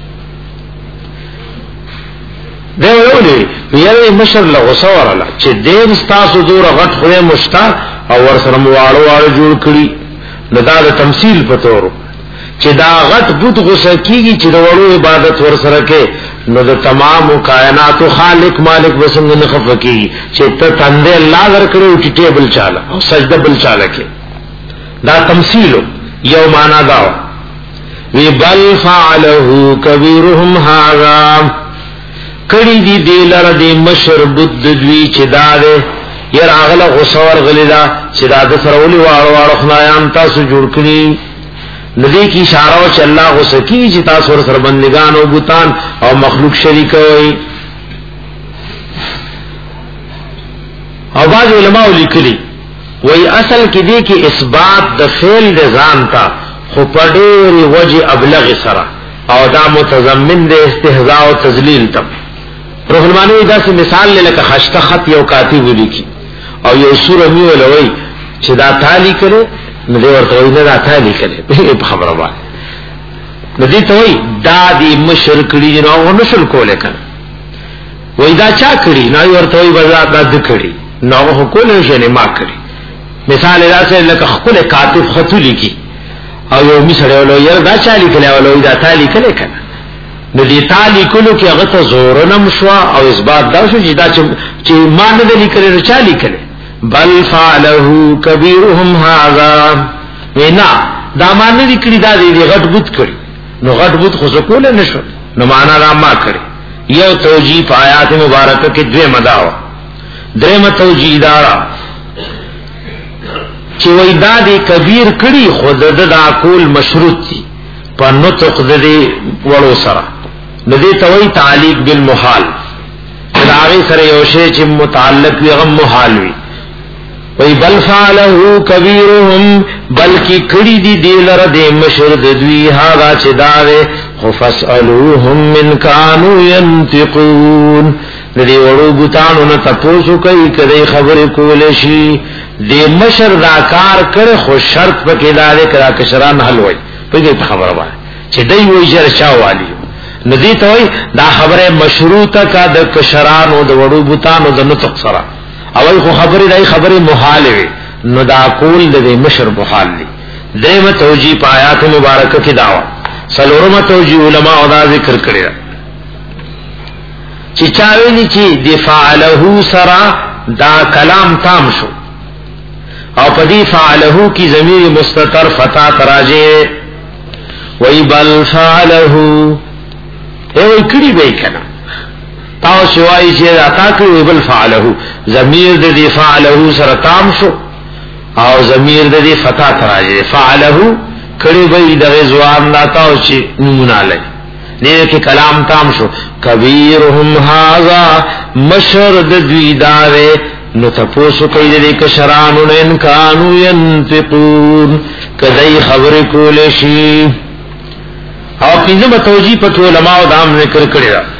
دی ورولې یې مشر له وسوره چې دې ستاسو دور غټ خو مشتا او ور سره واړو واړو جوړ کړی لدا د تمثيل په تور چې دا غټ بت غوسه کیږي چې د وړو عبادت ور سره کې نو د تمام کائنات خالق مالک وسنګ نه خفقي چې ته تندې الله ورکړو چې ټیبل چاله او سجده بل چاله کې دا تمثيل یو معنا دا وی بل فعله كبيرهم هذا کړي دي دلر دي مشر بد دوی چې دا ده ير اغله غسور غلیدا چې دا د سرولي واړو واړو خدایان تاسو جوړ کړی ندی کی اشاره او چې الله غسکی چې تاسو سره بندگان او بوتان او مخلوق شریک وي او بعض علماء لیکلي وای اصل کې دی کې اثبات د فعل د ځان تا خو په ډېر وجه ابلغ سره او دا متضمن د استهزاء او تذلیل تم روح المانی دا سه مثال لکه خشته خط یو کاتب لیکي او یو سوره میولوي چې دا تالی کړي نو دی ورته وینه دا تالی کړي په خبره باندې ندی ته وای دا دی مشرکړي نو نشل کوله کړه وای دا چا کړي نو ورته وای بازار دا د کړي نو هو کوله شنه ما کړي مثال راځي لکه خپل کاتب خط لیکي او یو مثال ولو یره دا چا لیکلی ولو دا تالی کړي کنه نو دی تالی کولو کې هغه ته زور نه مشوا او اثبات دا شو چې دا چې ما نه لیکلی نو چا لیکلی بل فعله كبيرهم هذا وینا دا ما نه لیکلی دا دی غټ بوت کړي نو غټ بوت خو څه کول نه شو نو معنا را ما کړي یو توجیه په آیات مبارکه کې دوه مداوا درېمه توجیه دارا چې وای دا دې کبیر کړي خود د عقول مشروط دي په نطق دې وړو سره ندی توي تعلیق بالمحال دا هغه سره یو شی چې متعلق وي غو محال وي وی بل فعله کبیرهم بلکی کړي دي دلر د مشرد دوی هاغه چې داوه فاسالوهم من كانوا ينطقون دې وړو بوتانو نه تاسو کوي کله خبره کول شي د مشر دا کار کړي خو شرط پکې داله کرا کشران حل وای په دې خبره وای چې دوی وې جر چا والی ندی ته وای دا خبره مشروطه کا د کشرانو د وړو بوتانو د نطق سره اول خو خبره دای خبره محال وي نو دا کول د مشر محال دي دغه توجیه په آیات مبارکه کې داوا سلورمه توجیه علما او دا ذکر کړی چې چاوي چې دفاعله سرا دا کلام تام شو او پدی فعله کی ضمیر مستتر فتا تراجه وی بل فعله ای کړي به کنه تاسو وايي چې اتا کوي بل فعله ضمیر د دی فعله سره تام شو او ضمیر د دی فتا تراجه فعله کړي به د رضوان لا تاسو نمونه لای نه کې کلام تام شو کبیرهم هاذا مشرد دوی داوه نو تپوسو کوي دې کشرانو نه ان کانوا ينطقون کدی خبر کول شي او کله توجیه په علماء او دام ذکر کړی دا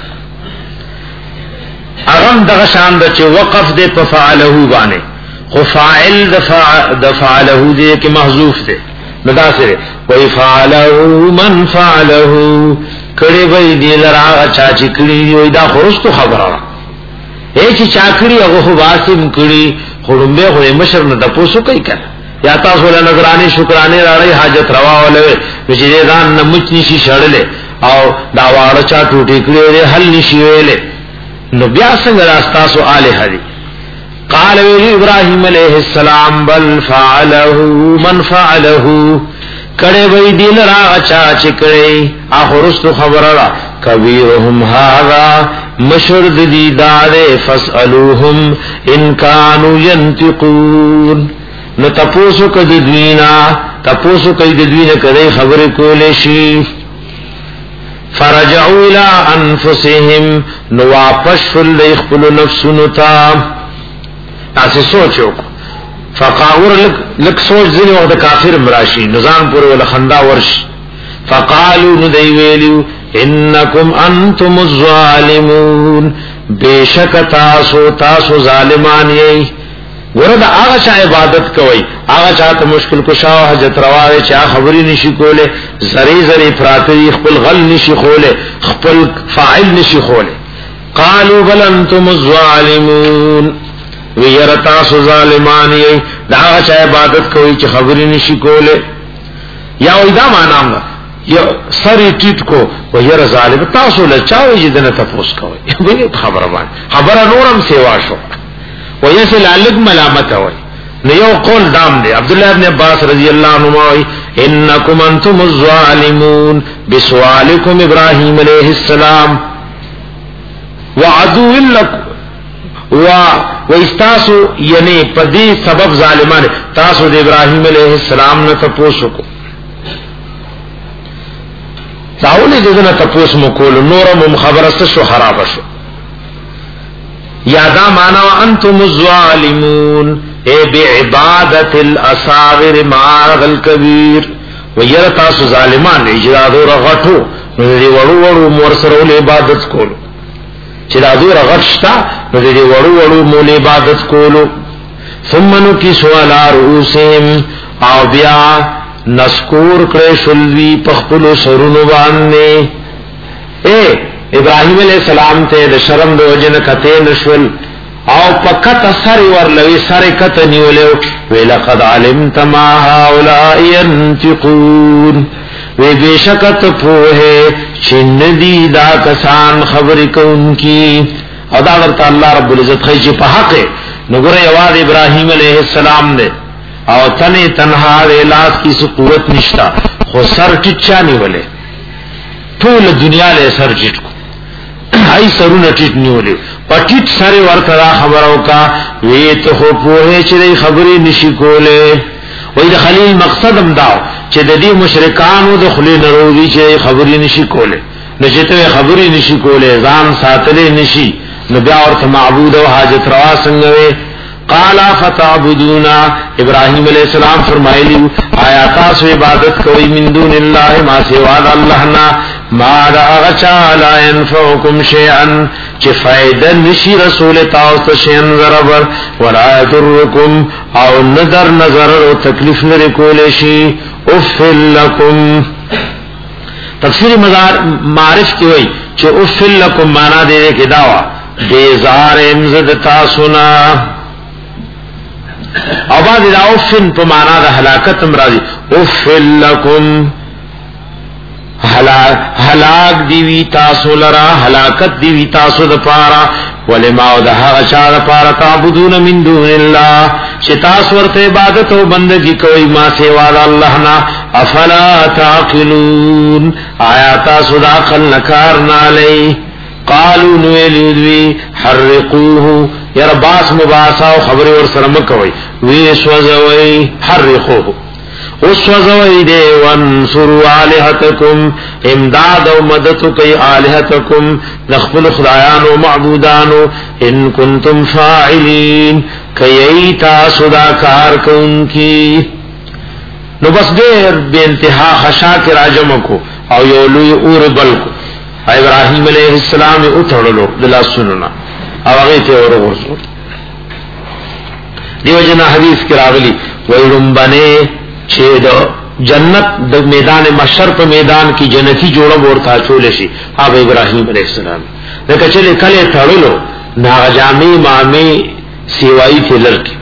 اغم دغه شان د چې وقف دې په فعله باندې خو فاعل د فعله دې کې محذوف دی نو دا سره وای فعله من فعله کړي وای دې لرا چا چې کړي وای دا خورستو خبره اے چې چاکری هغه خو واسم کړي خړمبه خو مشر نه تاسو کوي کنه یا تاسو له نظرانه شکرانه راړي حاجت روا ولوي چې ځان نه مچ نشي شړلې او دا واړه چا ټوټي کړي حل نشي ویلې نو بیا څنګه راستاسو الہ دي قال ابراهيم عليه السلام بل فعله من فعله کړي وې دین را چا چې کړي اخرستو خبره را کبیرهم هذا مشرد دی داده فاسألوهم ان كانوا ينطقون نو تپوسو کد دوینا تپوسو کد دوینا کدی خبر کولے شی فرجعوا الى انفسهم نو واپس فل يخبل نفسنو تا تاسو سوچو فقاور لک لک سوچ ځنی وخت کافر مراشی نظام پر ول خندا ورش فقالوا ندی ویلو انکم انتم الظالمون بیشک تاسو تاسو ظالمان یی ورته هغه چا عبادت کوي هغه چا ته مشکل کشا حاجت روا چا خبري نشي کوله زری زری پراتی خپل غل نشي خوله خپل فاعل نشي خوله قالوا بل انتم الظالمون ویرا تاسو ظالمان یی دا هغه چا عبادت کوي چې خبري نشي کوله یا وېدا معنا یا سری ټیټ کو و یره ظالم تاسو له چاوي جدنه تاسو کوي به خبره باندې خبره نورم سیوا شو و یسل الگ ملامت وای نو یو قول دام دی عبد الله ابن عباس رضی الله عنهما انکم انتم الظالمون بسوالکم ابراهیم علیہ السلام وعدو لک و واستاسو یعنی پدی سبب ظالمان تاسو د ابراهیم علیہ السلام نه تاسو کو داوله دغه تاسو مو کول نورم خبره شو خراب شو یادا معنا انتم الظالمون اے بعبادت الاصابر مع الكبير وير تاسو ظالمان اجراد اور غټو نو دی وړو وړو مور سره ول عبادت کول چې دا دور غټشتا نو دی وړو وړو مول عبادت کول ثم نو کی سوال رؤسهم او بیا نسکور کړه شلوی پخپلو سرونو باندې اے ابراهيم عليه السلام ته د شرم د وجنه کته نشول او پکت اثر ورلوي سره کته نیولیو ولقد علمت ما هؤلاء ينطقون وی بشکت پوهه چندی دا کسان خبر کوونکی او دا ورته الله رب العزت خی په حق نګره یواد ابراهيم عليه السلام نے او تنه تنها لاس کی سو قوت نشتا خو سر ټچا نیولې ټول دنیا له سر ټټ کو ای سرونه ټیټ نیولې پټیټ سره ورته خبرو کا وی ته خو په چې خبرې نشي کوله وای د خلیل مقصد هم دا چې د دې مشرکانو د خلی نروي چې خبرې نشي کوله نشته خبرې نشي کوله ځان ساتلې نشي نو بیا ورته معبود او حاجت روا څنګه قال فتعبدون ابراهيم عليه السلام فرمایلی آیا تاسو عبادت کوئ من دون الله ما سوا الله نا ما دا غچا لا ينفعكم شيئا چې فائدہ نشي رسول تاسو شین ضرر ولا يضركم او نظر نظر او تکلیف لري کول شي افل لكم تفسیر مزار معرف کی وای چې افل لكم معنا دې کې داوا بیزار امزد تاسو نا او بعد دا اوفن په معنا د هلاکت مرادي اوفل لکم هلاک دیوی تاسو لرا هلاکت دیوی تاسو د پارا ولما او د هغه چا د پارا تعبدون من دون الله چې تاسو ورته عبادت او بندگی کوي ما سوا د الله نه افلا تعقلون آیا تاسو د عقل نکار نه لئ قالوا نویلوی حرقوه یار باس مباسا او خبر ور سره مکوي وی سوځوي حرقوه او سوځوي دی وانصروا الہتکم امداد او مدد کوي الہتکم نخبل خدایان او معبودان ان کنتم فاعلین کای تاسو دا کار کوونکی نو بس ډېر به انتها خشا کې راجم کو او یو لوی اور بل کو ابراهيم عليه السلام اٹھړلو دلا سننا او هغه ته ورغورځو دیو جنا حدیث کې راغلي ويلم بنه چې د جنت د میدان محشر په میدان کې جنتی جوړه ورتا چول شي اب ابراهيم عليه السلام دغه چې کله تړلو ناجامي مامي سیوای ته لړکی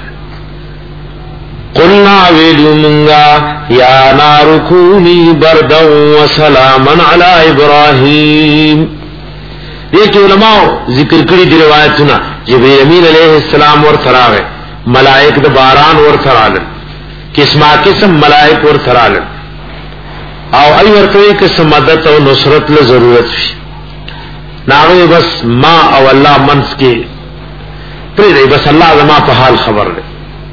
قلنا ویلو منگا یا نار کونی بردا و سلاما علی ابراہیم دیکھ علماء ذکر کری دی روایتنا جبریل امین علیہ السلام ورطراغے ملائک دا باران ورطرالن قسمہ قسم ملائک ورطرالن او ای ورطوی قسم مدد و نصرت لضرورت فی ناغوی بس ما او اللہ منس کے پری رہی بس اللہ زمان پا حال خبر رہے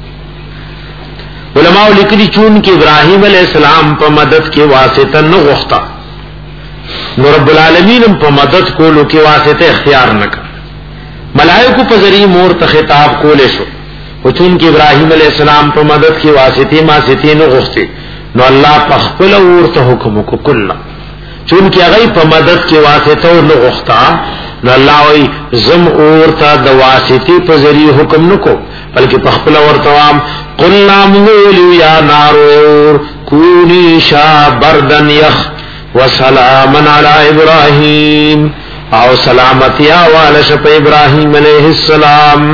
علماء لکلی چون کہ ابراہیم علیہ السلام پا مدد کے واسطہ نہ غختا نو رب العالمین پا مدد کولو کے واسطہ اختیار نکا ملائکو پا ذریعہ مور تا خطاب کولے شو و چون کہ ابراہیم علیہ السلام پا مدد کے واسطہ واسطہ نہ غختے نو اللہ پا خپل اور تا حکم کو کلنا چون کہ اگئی پا مدد کے واسطہ نہ غختا نو اللہ وی زم اور تا دا واسطہ پا ذریعہ حکم نکو بلکہ پا خپل اور توام قلنا مولو یا نارو کونی شا بردن یخ وسلاما علی ابراہیم او سلامتی آوالش پا ابراہیم علیہ السلام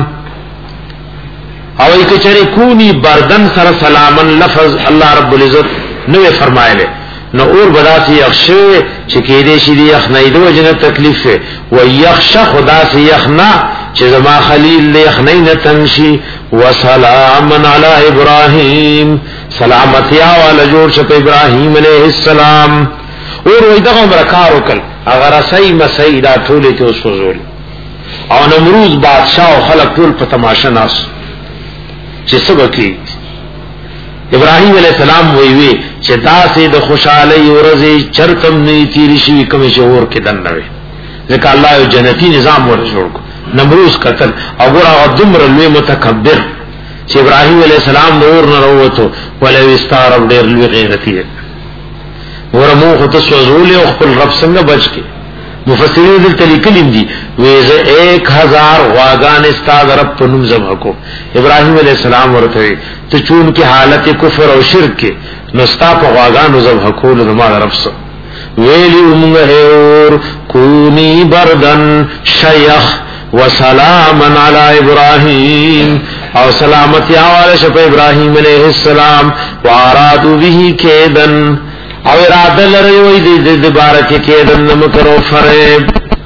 او ایک چرے کونی بردن سر سلامن لفظ اللہ رب العزت نوے فرمائے لے نو اور بدا سی یخشوے چکی دیشی دی یخنیدو جنہ تکلیف ہے و یخش خدا سی یخنا چیز ما خلیل دی یخنین تنشی وسلاما علی ابراہیم سلامتی آوالا جوڑ شپ ابراہیم علیہ السلام اور ویدغم رکارو کل اگر اسی مسئی دا ٹھولے تے اس وزول او نمروز بادشاہ و خلق ٹھول پا تماشا ناس چی سبکی ابراہیم علیہ السلام ویوی چی دا سے دا خوشحالی ورزی چرکم نئی تیری شوی کمی شعور کے دن نوی ذکر اللہ جنتی نظام ورزور کو نمروز قتل اگر آغا دمر الوی متکبر چی ابراہیم علیہ السلام نور نروتو ولو استارب دیر الوی غیرتی ہے ورمو خطس وزولی اخپل رب سنگ بچ کے مفسرین دل تلیکلیم دی ویزا ایک ہزار غواگان استاد رب پنم زبہ کو ابراہیم علیہ السلام ورطوی تو چون کی حالت کفر و شرک کے نستا پا غواگان زبہ کو لدمال رب سا ویلی امگہور کونی بردن شیخ وسلاما علی ابراہیم او سلامتی آوالا شپ ابراہیم علیہ السلام وارادو بھی کیدن او ارادہ لرئیوی دی دی دی بارکی کیدن نمکرو فریب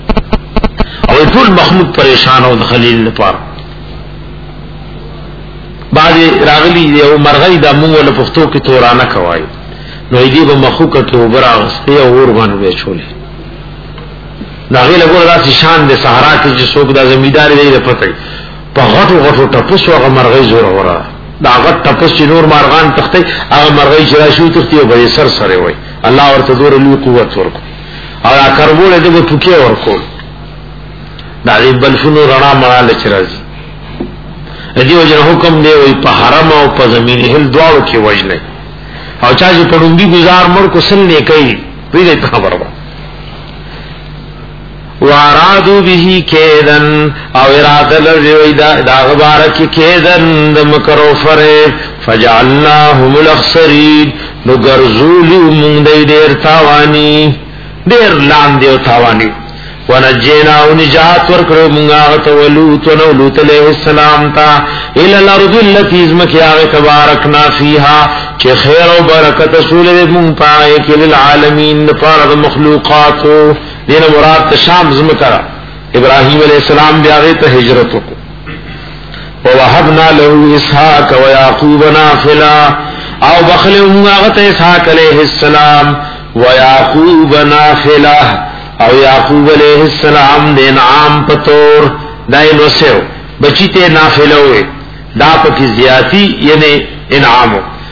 او طول مخلوق پریشان ہو خلیل نپار بعد راغلی دی او مرغی دا مونگو لپختو کی تورانا کوائی نو ایدی با مخلوقا کی اوبر آغستی او ارغانو بے چھولی ناغي له ګور راسي شان د صحرا کې چې څوک د زمیدار دی د پته په غټو غټو ټپس او مرغۍ زور وره دا غټ ټپس چې نور مارغان تخته هغه مرغۍ چې راشي تخته او به سر سره وای الله ورته دور له قوت ورکو او کربول دې په ټوکي ورکو دا دې بلفونو رڼا مړاله چې راځي دې وجه حکم دی وای په حرم او په زمین هل دواړو کې وجنه او چا چې پړومبي گزار مړ کو سن نه کوي دې خبره وارادو به کیدن او اراده لري دا دا غبارک کیدن د مکرو فره فجعلناهم الاخسرین نو ګرځولو مونږ دې ډېر تاوانی ډېر لاندې او تاوانی ونجینا او نجات ورکړو مونږه ته ولوت نو لوط علیہ السلام تا الى الارض التي زمکیا تبارکنا فیها چې خیر او برکت رسول دې مونږ پای کې للعالمین لپاره مخلوقاتو دین مراد شام زمکرا ابراہیم علیہ السلام بیا ته هجرت وکړو ووهبنا له اسحاق ويعقوب نافلا او بخلهم غته اسحاق علیہ السلام ويعقوب نافلا او یعقوب علیہ السلام د انعام پتور دای نوسو بچی ته نافله وې دا پکې زیاتی یعنی انعام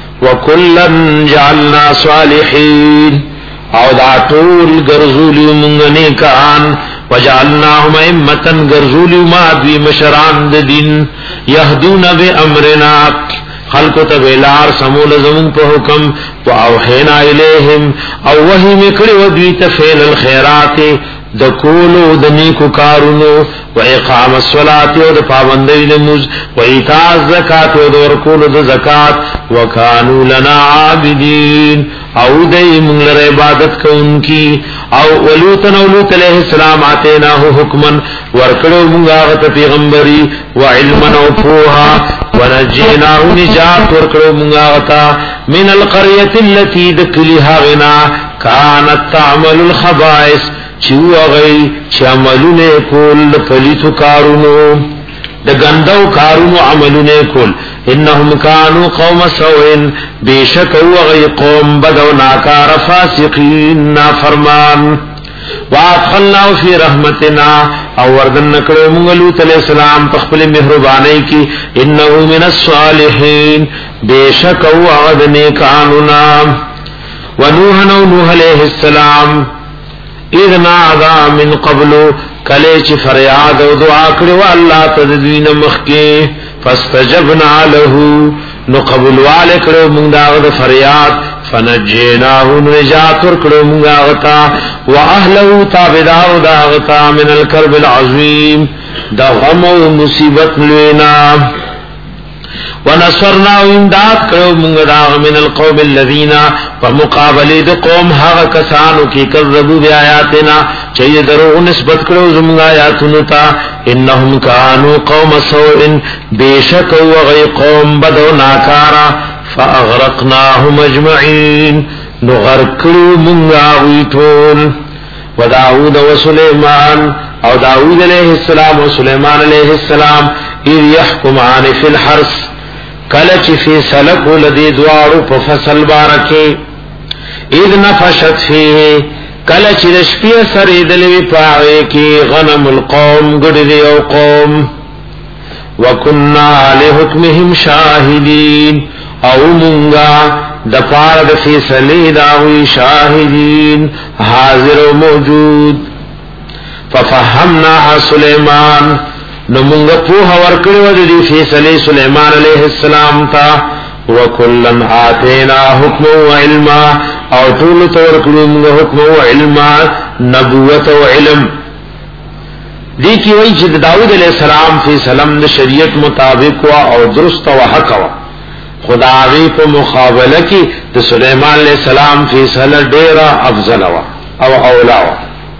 وکلن جعلنا صالحین او دا ټول ګرځولی مونږ نیکان وجعلناهم ائمه ګرځولی ما دوی مشران د دین يهدون بامرنا خلق ته ویلار سمول زمون په حکم واوحینا الیہم او وحی میکړي و دوی ته فعل الخيرات د کولو د نیکو کارونو و اقام الصلاة او د پابندۍ نماز و ایتاء الزکات او د ورکولو د زکات وکانو لنا عابدین او دای موږ لپاره عبادت کوونکی او ولوط نو لوط علیہ السلام اتیناه حکما ورکړو موږ هغه پیغمبري و علما او پوها ونجیناه نجات ورکړو موږ هغه من القريه التي دکلها غنا كانت تعمل الخبائث چو غي چملونه کول پلیتو کارونو د غندو کارونو عملونه کول انهم كانوا قوم سوء بشك وغي قوم بدو ناکار فاسقين نافرمان وادخلنا في رحمتنا او وردن نکړو موږ لوط علیہ السلام په خپل مهرباني کې انه من الصالحين بشك وعد نیکاننا ونوح نوح علیہ السلام اذ نادى من قبل کله چې فریاد او دعا کړو الله تدوین مخکې فاستجبنا له نو قبول والکړو موږ دا فریاد فنجیناه نجات ورکړو موږ غتا واهله تابعدار دا غتا من الكرب العظیم دا غم او مصیبت لوینا ونصرنا امداد کړو موږ دا من القوم الذين فمقابله د قوم هغه کسانو کې کذبوا بیااتنا چې درو نسبت کړو زموږ آیاتونو ته انهم كانوا قوم سوء بشك وغي قوم بدو ناکارا فاغرقناهم اجمعين نغرقوا من غاويتون وداود وسليمان او داود علیہ السلام و سلیمان علیہ السلام اذ يحكمان في الحرث کلچ فی سلک لدی دوارو په فصل بارکه اذ نفشت فيه کلچ رشپی سری دلوی پاوی کی غنم القوم گڑی او قوم وکننا لحکمهم شاہدین او منگا دپار د فیصلی داوی شاہدین حاضر و موجود ففهمنا سلیمان نو منگا پوها ورکڑی و دی فیصلی سلیمان علیہ السلام تا وکلن آتینا حکم و علما او طول تورکڑی منگا حکم و علما نبوت و علم دی کی وی چې داود علیہ السلام فی سلام د شریعت مطابق وا او درست و حق وا خدای په مقابله کې د سلیمان علیہ السلام فی سلام ډیر افضل وا او اولا وا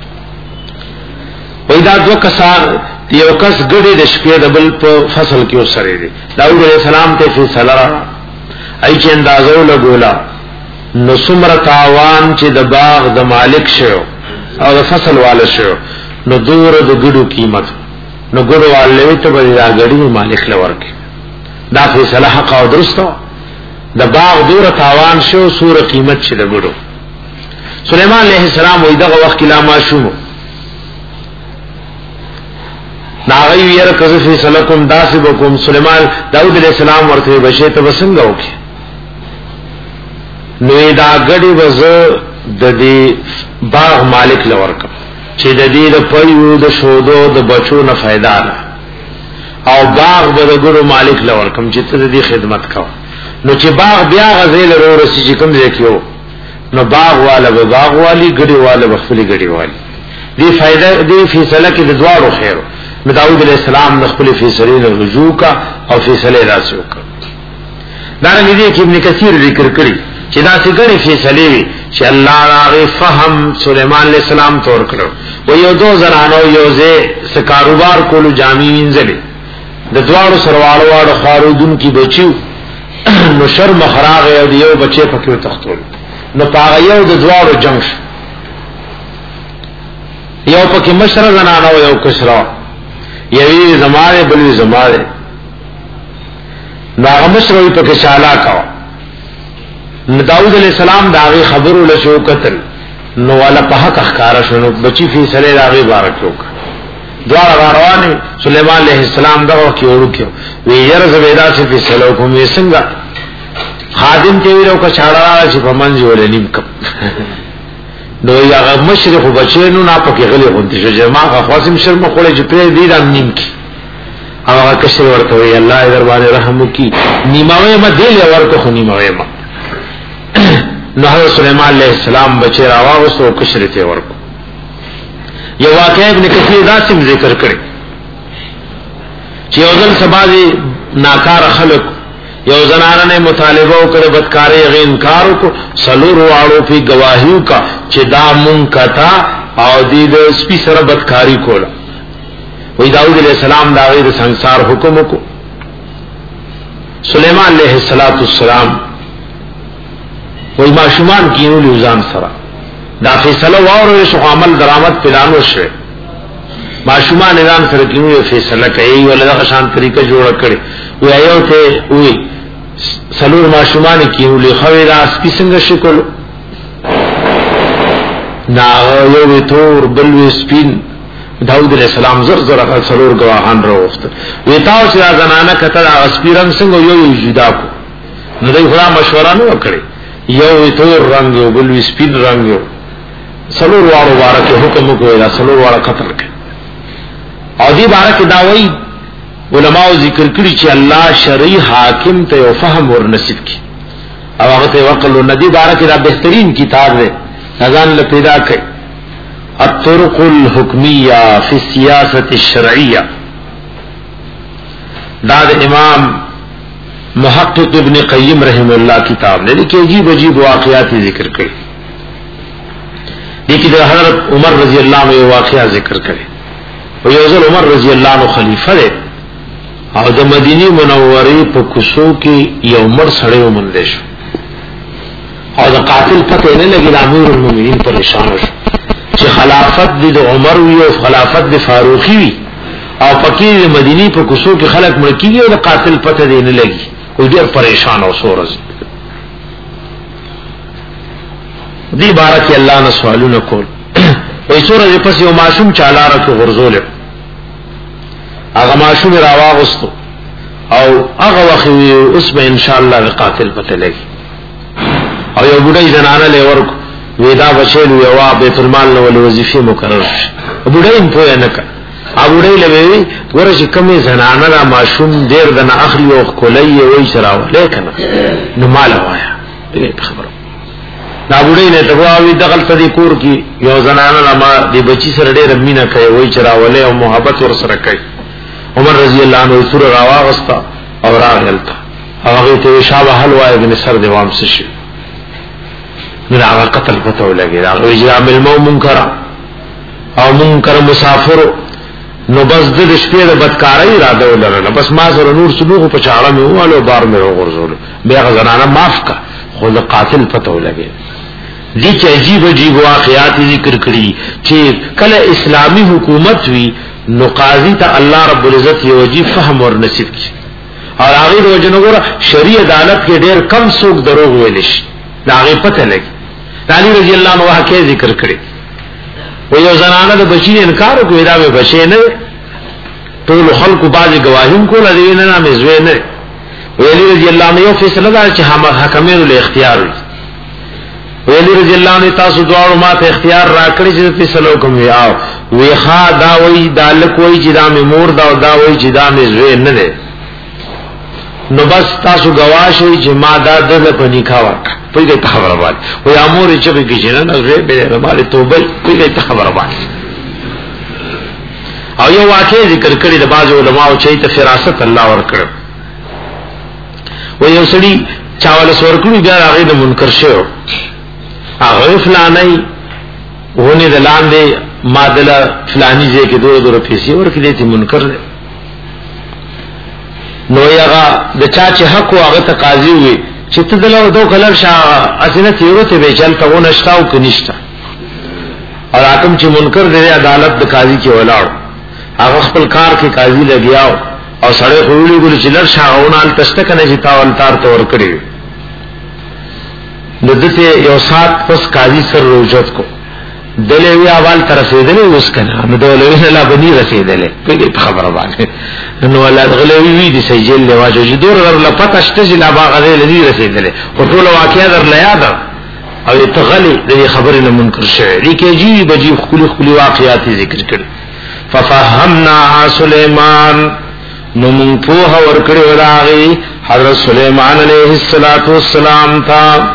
پیدا دو کسان یو کس ګډه د شپې د بل په فصل کې وسره دي داود علیہ السلام ته فی سلام ای چې اندازو لګولا نو څومره تاوان چې د باغ د مالک شو او د فصل والا شو نو دور د ګډو قیمت نو ګډو والے ته به دا ګډي مالک لور کې دا فیصله حق او درسته د باغ دور تاوان شو سور قیمت چې د ګډو سليمان عليه السلام وې دغه وخت لا ماشوم ناغي ير کذفی سلکم داسبکم سليمان داود علیہ السلام ورته بشه ته وسنګ وکي نو دا غړي وز د دې باغ مالک لورکم چې د دې د پيو د شودو د بچو نه फायदा نه او باغ به د ګړو مالک لورکم چې ته دې خدمت کاو نو چې باغ بیا غزل ورسې چې کوم ځای کېو نو باغ والا به باغ والی ګړي والا به خپل ګړي والی دې فائدہ دې فیصله کې د دوارو خیر نو داود علیہ السلام د خپل فیصله نه رجوع کا او فیصله راځو کا دا نه دي چې ابن کثیر ذکر کړی چې دا څنګه فیصله وی چې الله راغی فهم سليمان علیہ السلام تور کړو و یو دو زنانو یو ځای س کاروبار کولو جامع انځلې د دوارو سروالو واړو خارودون کی بچو نو شرم خراغ یو دیو بچي پکې تختول نو پاغه یو د دوارو جنگ یو پکې مشر زنانو یو کسرا یوی زمانه بلوی زمانه ناغه مشر وي پکې شالا کا داود علیہ السلام داغي خبرو لشو قتل نو والا په حق اخکارا شنو بچی فیصله داغي بارک وک دوار روانه سليمان علیہ السلام دغه کې ورکو وی ير زبیدا چې فیصله کوم یې څنګه خادم ته ویلو کا چاړه چې په منځ ولې نیم کپ نو هغه مشرق بچینو نه پکې غلي غونډه چې جماعه خاصم شرم خوړې چې پرې دی دا نیم کی هغه کشر ورته وی الله در باندې رحم وکي نیمه ما دی ورته خو نیمه ما نو حضرت سليمان علیہ السلام بچی راواغستو کشر ته ورکو یو واقعہ ابن کثیر دا سم ذکر کړي چې یو ځل سبازي ناکار خلق یو زنانه نے مطالبه وکړه بدکاری غي انکار وکړو سلور واړو په گواهیو کا چې دا مون کتا او دې د سپي سره بدکاری کوله وی داود علیہ السلام دا غیر سنگسار حکم وکړو سليمان علیہ السلام وی ماشومان کینو لیوزان سره دا فیصله واورو شو عمل درآمد پلانو شوه ماشومان نظام سره کینو فیصله کوي ولدا شان طریقه جوړ کړي وی ایو ته وی سلور ماشومان کینو لی خوی دا سپی څنګه شکل نا یو تور بل سپین داود علیہ السلام زر زر سلور گواهان راوست وی تاسو چې زنانه کته سپیرنګ څنګه یو یو جدا کو نو دوی خلا مشوره نه وکړي یو تور رنگ یو بل سپین رنگ یو سلور وارو بارکه حکم کوي دا سلور وارو قتل کړي او دې بارکه دا وایي علماء ذکر کړي چې الله شرعي حاکم ته او فهم ور نصیب کړي او هغه ته وکړو ندی بارکه دا بهترین کتاب دی ځان له پیدا کړي الطرق الحکمیه فی السیاست الشرعیه دا د امام محقق ابن قیم رحم اللہ کتاب نے دیکھیں عجیب عجیب واقعات ذکر کړي دیکھیں د حضرت عمر رضی اللہ عنہ واقعہ ذکر کړي او یو ځل عمر رضی اللہ عنہ خلیفہ دی او د مدینه منوره په کوڅو کې یو مر سړی ومنل شو او د قاتل پته نه لګی د امیر المؤمنین پریشان شو چې خلافت د عمر وی او خلافت د فاروقی وی او پکې د مدینه په کوڅو کې خلک مړ کیږي او د قاتل پته نه لګی کوئی ډیر پریشان او سورز دی بارک الله نه سوالونه کول وای سورز پس یو معصوم چالاره کو غرزول هغه معصوم راواغستو او هغه وخت اوس به ان شاء الله قاتل پته لګي او یو بډای زنانه له ورکو ودا بشیل یو بیت المال نو وظیفه مقرر بډای په نه کا ابو ډای لوي ورشي کمی زنانه را معصوم ډیر د نه اخري او کولای وي شراو لیکنه نو مال وایا دې خبره دا ابو ډای نه تبواوی دغل تدی کور کی یو زنانه را ما دی بچی سره ډیر مینا کوي وي شراو له او محبت ور سره کوي عمر رضی الله عنه سور راواغستا او راغلتا هغه ته شابه حلوا ابن سر دیوام شي نو هغه قتل پته ولګي دا اجرام المو منکر او منکر مسافر نو بس د شپې د بدکارۍ اراده ولرله بس ما سره نور سلوغ په چاړه مې واله بار مې وغورځول بیا غزنانه معاف کا خو د قاتل پته ولګي دي چې عجیب عجیب واقعات ذکر کړي چې کله اسلامی حکومت وی نو قاضی ته الله رب العزت یو عجیب فهم ور نصیب کړي او هغه د وجنګور شریع عدالت کې ډېر کم څوک دروغ ویل شي دا هغه پته لګي علي رضی الله عنه واقع ذکر کړي و یو زنانه د بچی انکار کوي دا به بچی نه ټول خلق باندې گواهین کول دي نه نامې زوی نه ویلی رضی الله عنه یو فیصله دا چې حکمینو له اختیار وي ویلی رضی الله عنه تاسو دواړو ماته اختیار راکړی چې فیصله وکم وی او وی ها دا وی دالک وی چې دا مې مور دا او دا وی چې دا مې زوی نه ده نو بس تاسو گواهی چې ما دا دغه په نکاح ورک په دې خبره باندې وی امور چې به کیږي نه زوی به باندې توبه په دې خبره باندې او یو واقع ذکر کړی د بعض علماء چې ته فراست الله ورکړ و یو سړي چاول سورکړي بیا هغه د منکر شو هغه فلانای ونه د لاندې مادله فلانی ځای کې دوه دوه پیسې ورکړي ته منکر دی نو هغه د چا چې حق هغه ته قاضي وي چې ته دلته دوه کلر شاه اسنه تیروته به چلته و نشتاو کې نشتا او حکم چې منکر دی عدالت د قاضي کې ولاړ هغه خپل کار کې قاضي لګیاو او سړی خوري ګل چې لر شاونه ال تشته کنه چې تاول تار تور کړی نو دته یو سات پس قاضي سر روجت کو دلې وی اول تر رسیدلې اوس کنه نو دلې لا بني رسیدلې په خبره باندې نو ولادت غلوی وی دي سجل له واجو چې دور ور لپټه شته چې لا باغ دې رسیدلې او ټول واقعیا در لا یاد او تغلی دې خبره نه منکر شوه لیکي جی بجی خولي خولي واقعات ذکر کړي ففهمنا سليمان نو مون په ور کړی ولاغي حضرت سليمان عليه السلام تا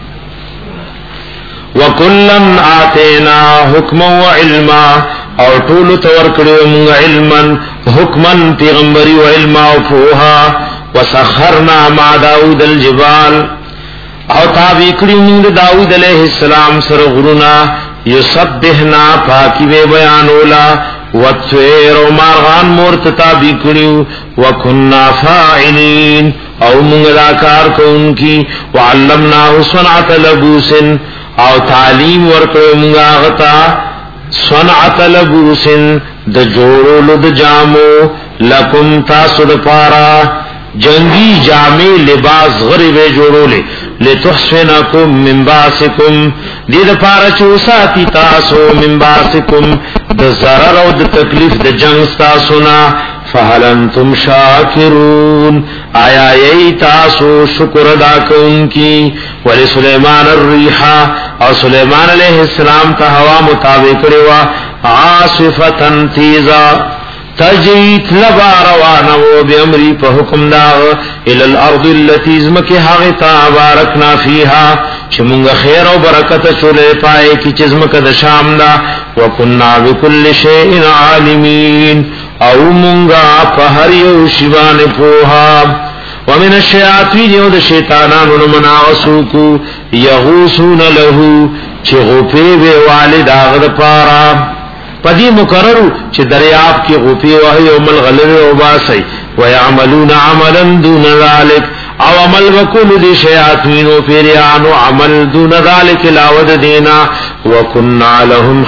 وکلن آتینا حکما وعلما او ټول تور کړو مون علما حکما پیغمبري او علما او فوها وسخرنا مع داود الجبال او تابع کړو مون داود عليه السلام سره غرونا یسبحنا پاکی وی بیانولا وَتْوَيْرُ مَارْغَانْ مُرْتَتَابِ كُنِيو وَكُنَّا فَاعِلِينَ او منگلاکار کو ان کی وَعَلَّمْنَاهُ صَنْعَةَ لَبُوسٍ او تعلیم ورکو منگاغتا صَنْعَةَ لَبُوسٍ د جوڑو د جامو لکم تاسو د پارا جنگی جامع لباس غریب جوڑو لے لتحسنکم من باسکم دید پارا چوساتی تاسو من باسکم د ضرر او د تکلیف د جنگ تاسونا فهل انتم شاکرون آیا ای تاسو شکر ادا کوونکی ولی سلیمان الریحا او سلیمان علیہ السلام ته هوا مطابق کړوا عاصفتن تیزا تجریت لبا روانو بیامری په حکم دا ال الارض التي زمکه هغه تا بارکنا فیها چې مونږه خیر او برکت چولې پای کی چې زمکه د شام دا وکنا بكل شیء عالمین او مونږه په هر یو شی باندې پوها ومن الشیاطین یو د شیطانانو مناسو کو یغوسون له چې غوپی به والد هغه پارا پدی مقررو چې دریاب کې غوپی وای او مل غلره او باسي ويعملون عملا دون ذلك او عمل وکول دي شیاطین او پیرانو عمل دون ذلك لاود دینا وکنا لهم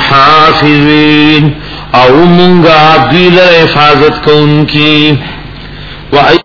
حافظین او مونږه بیل حفاظت کوونکی و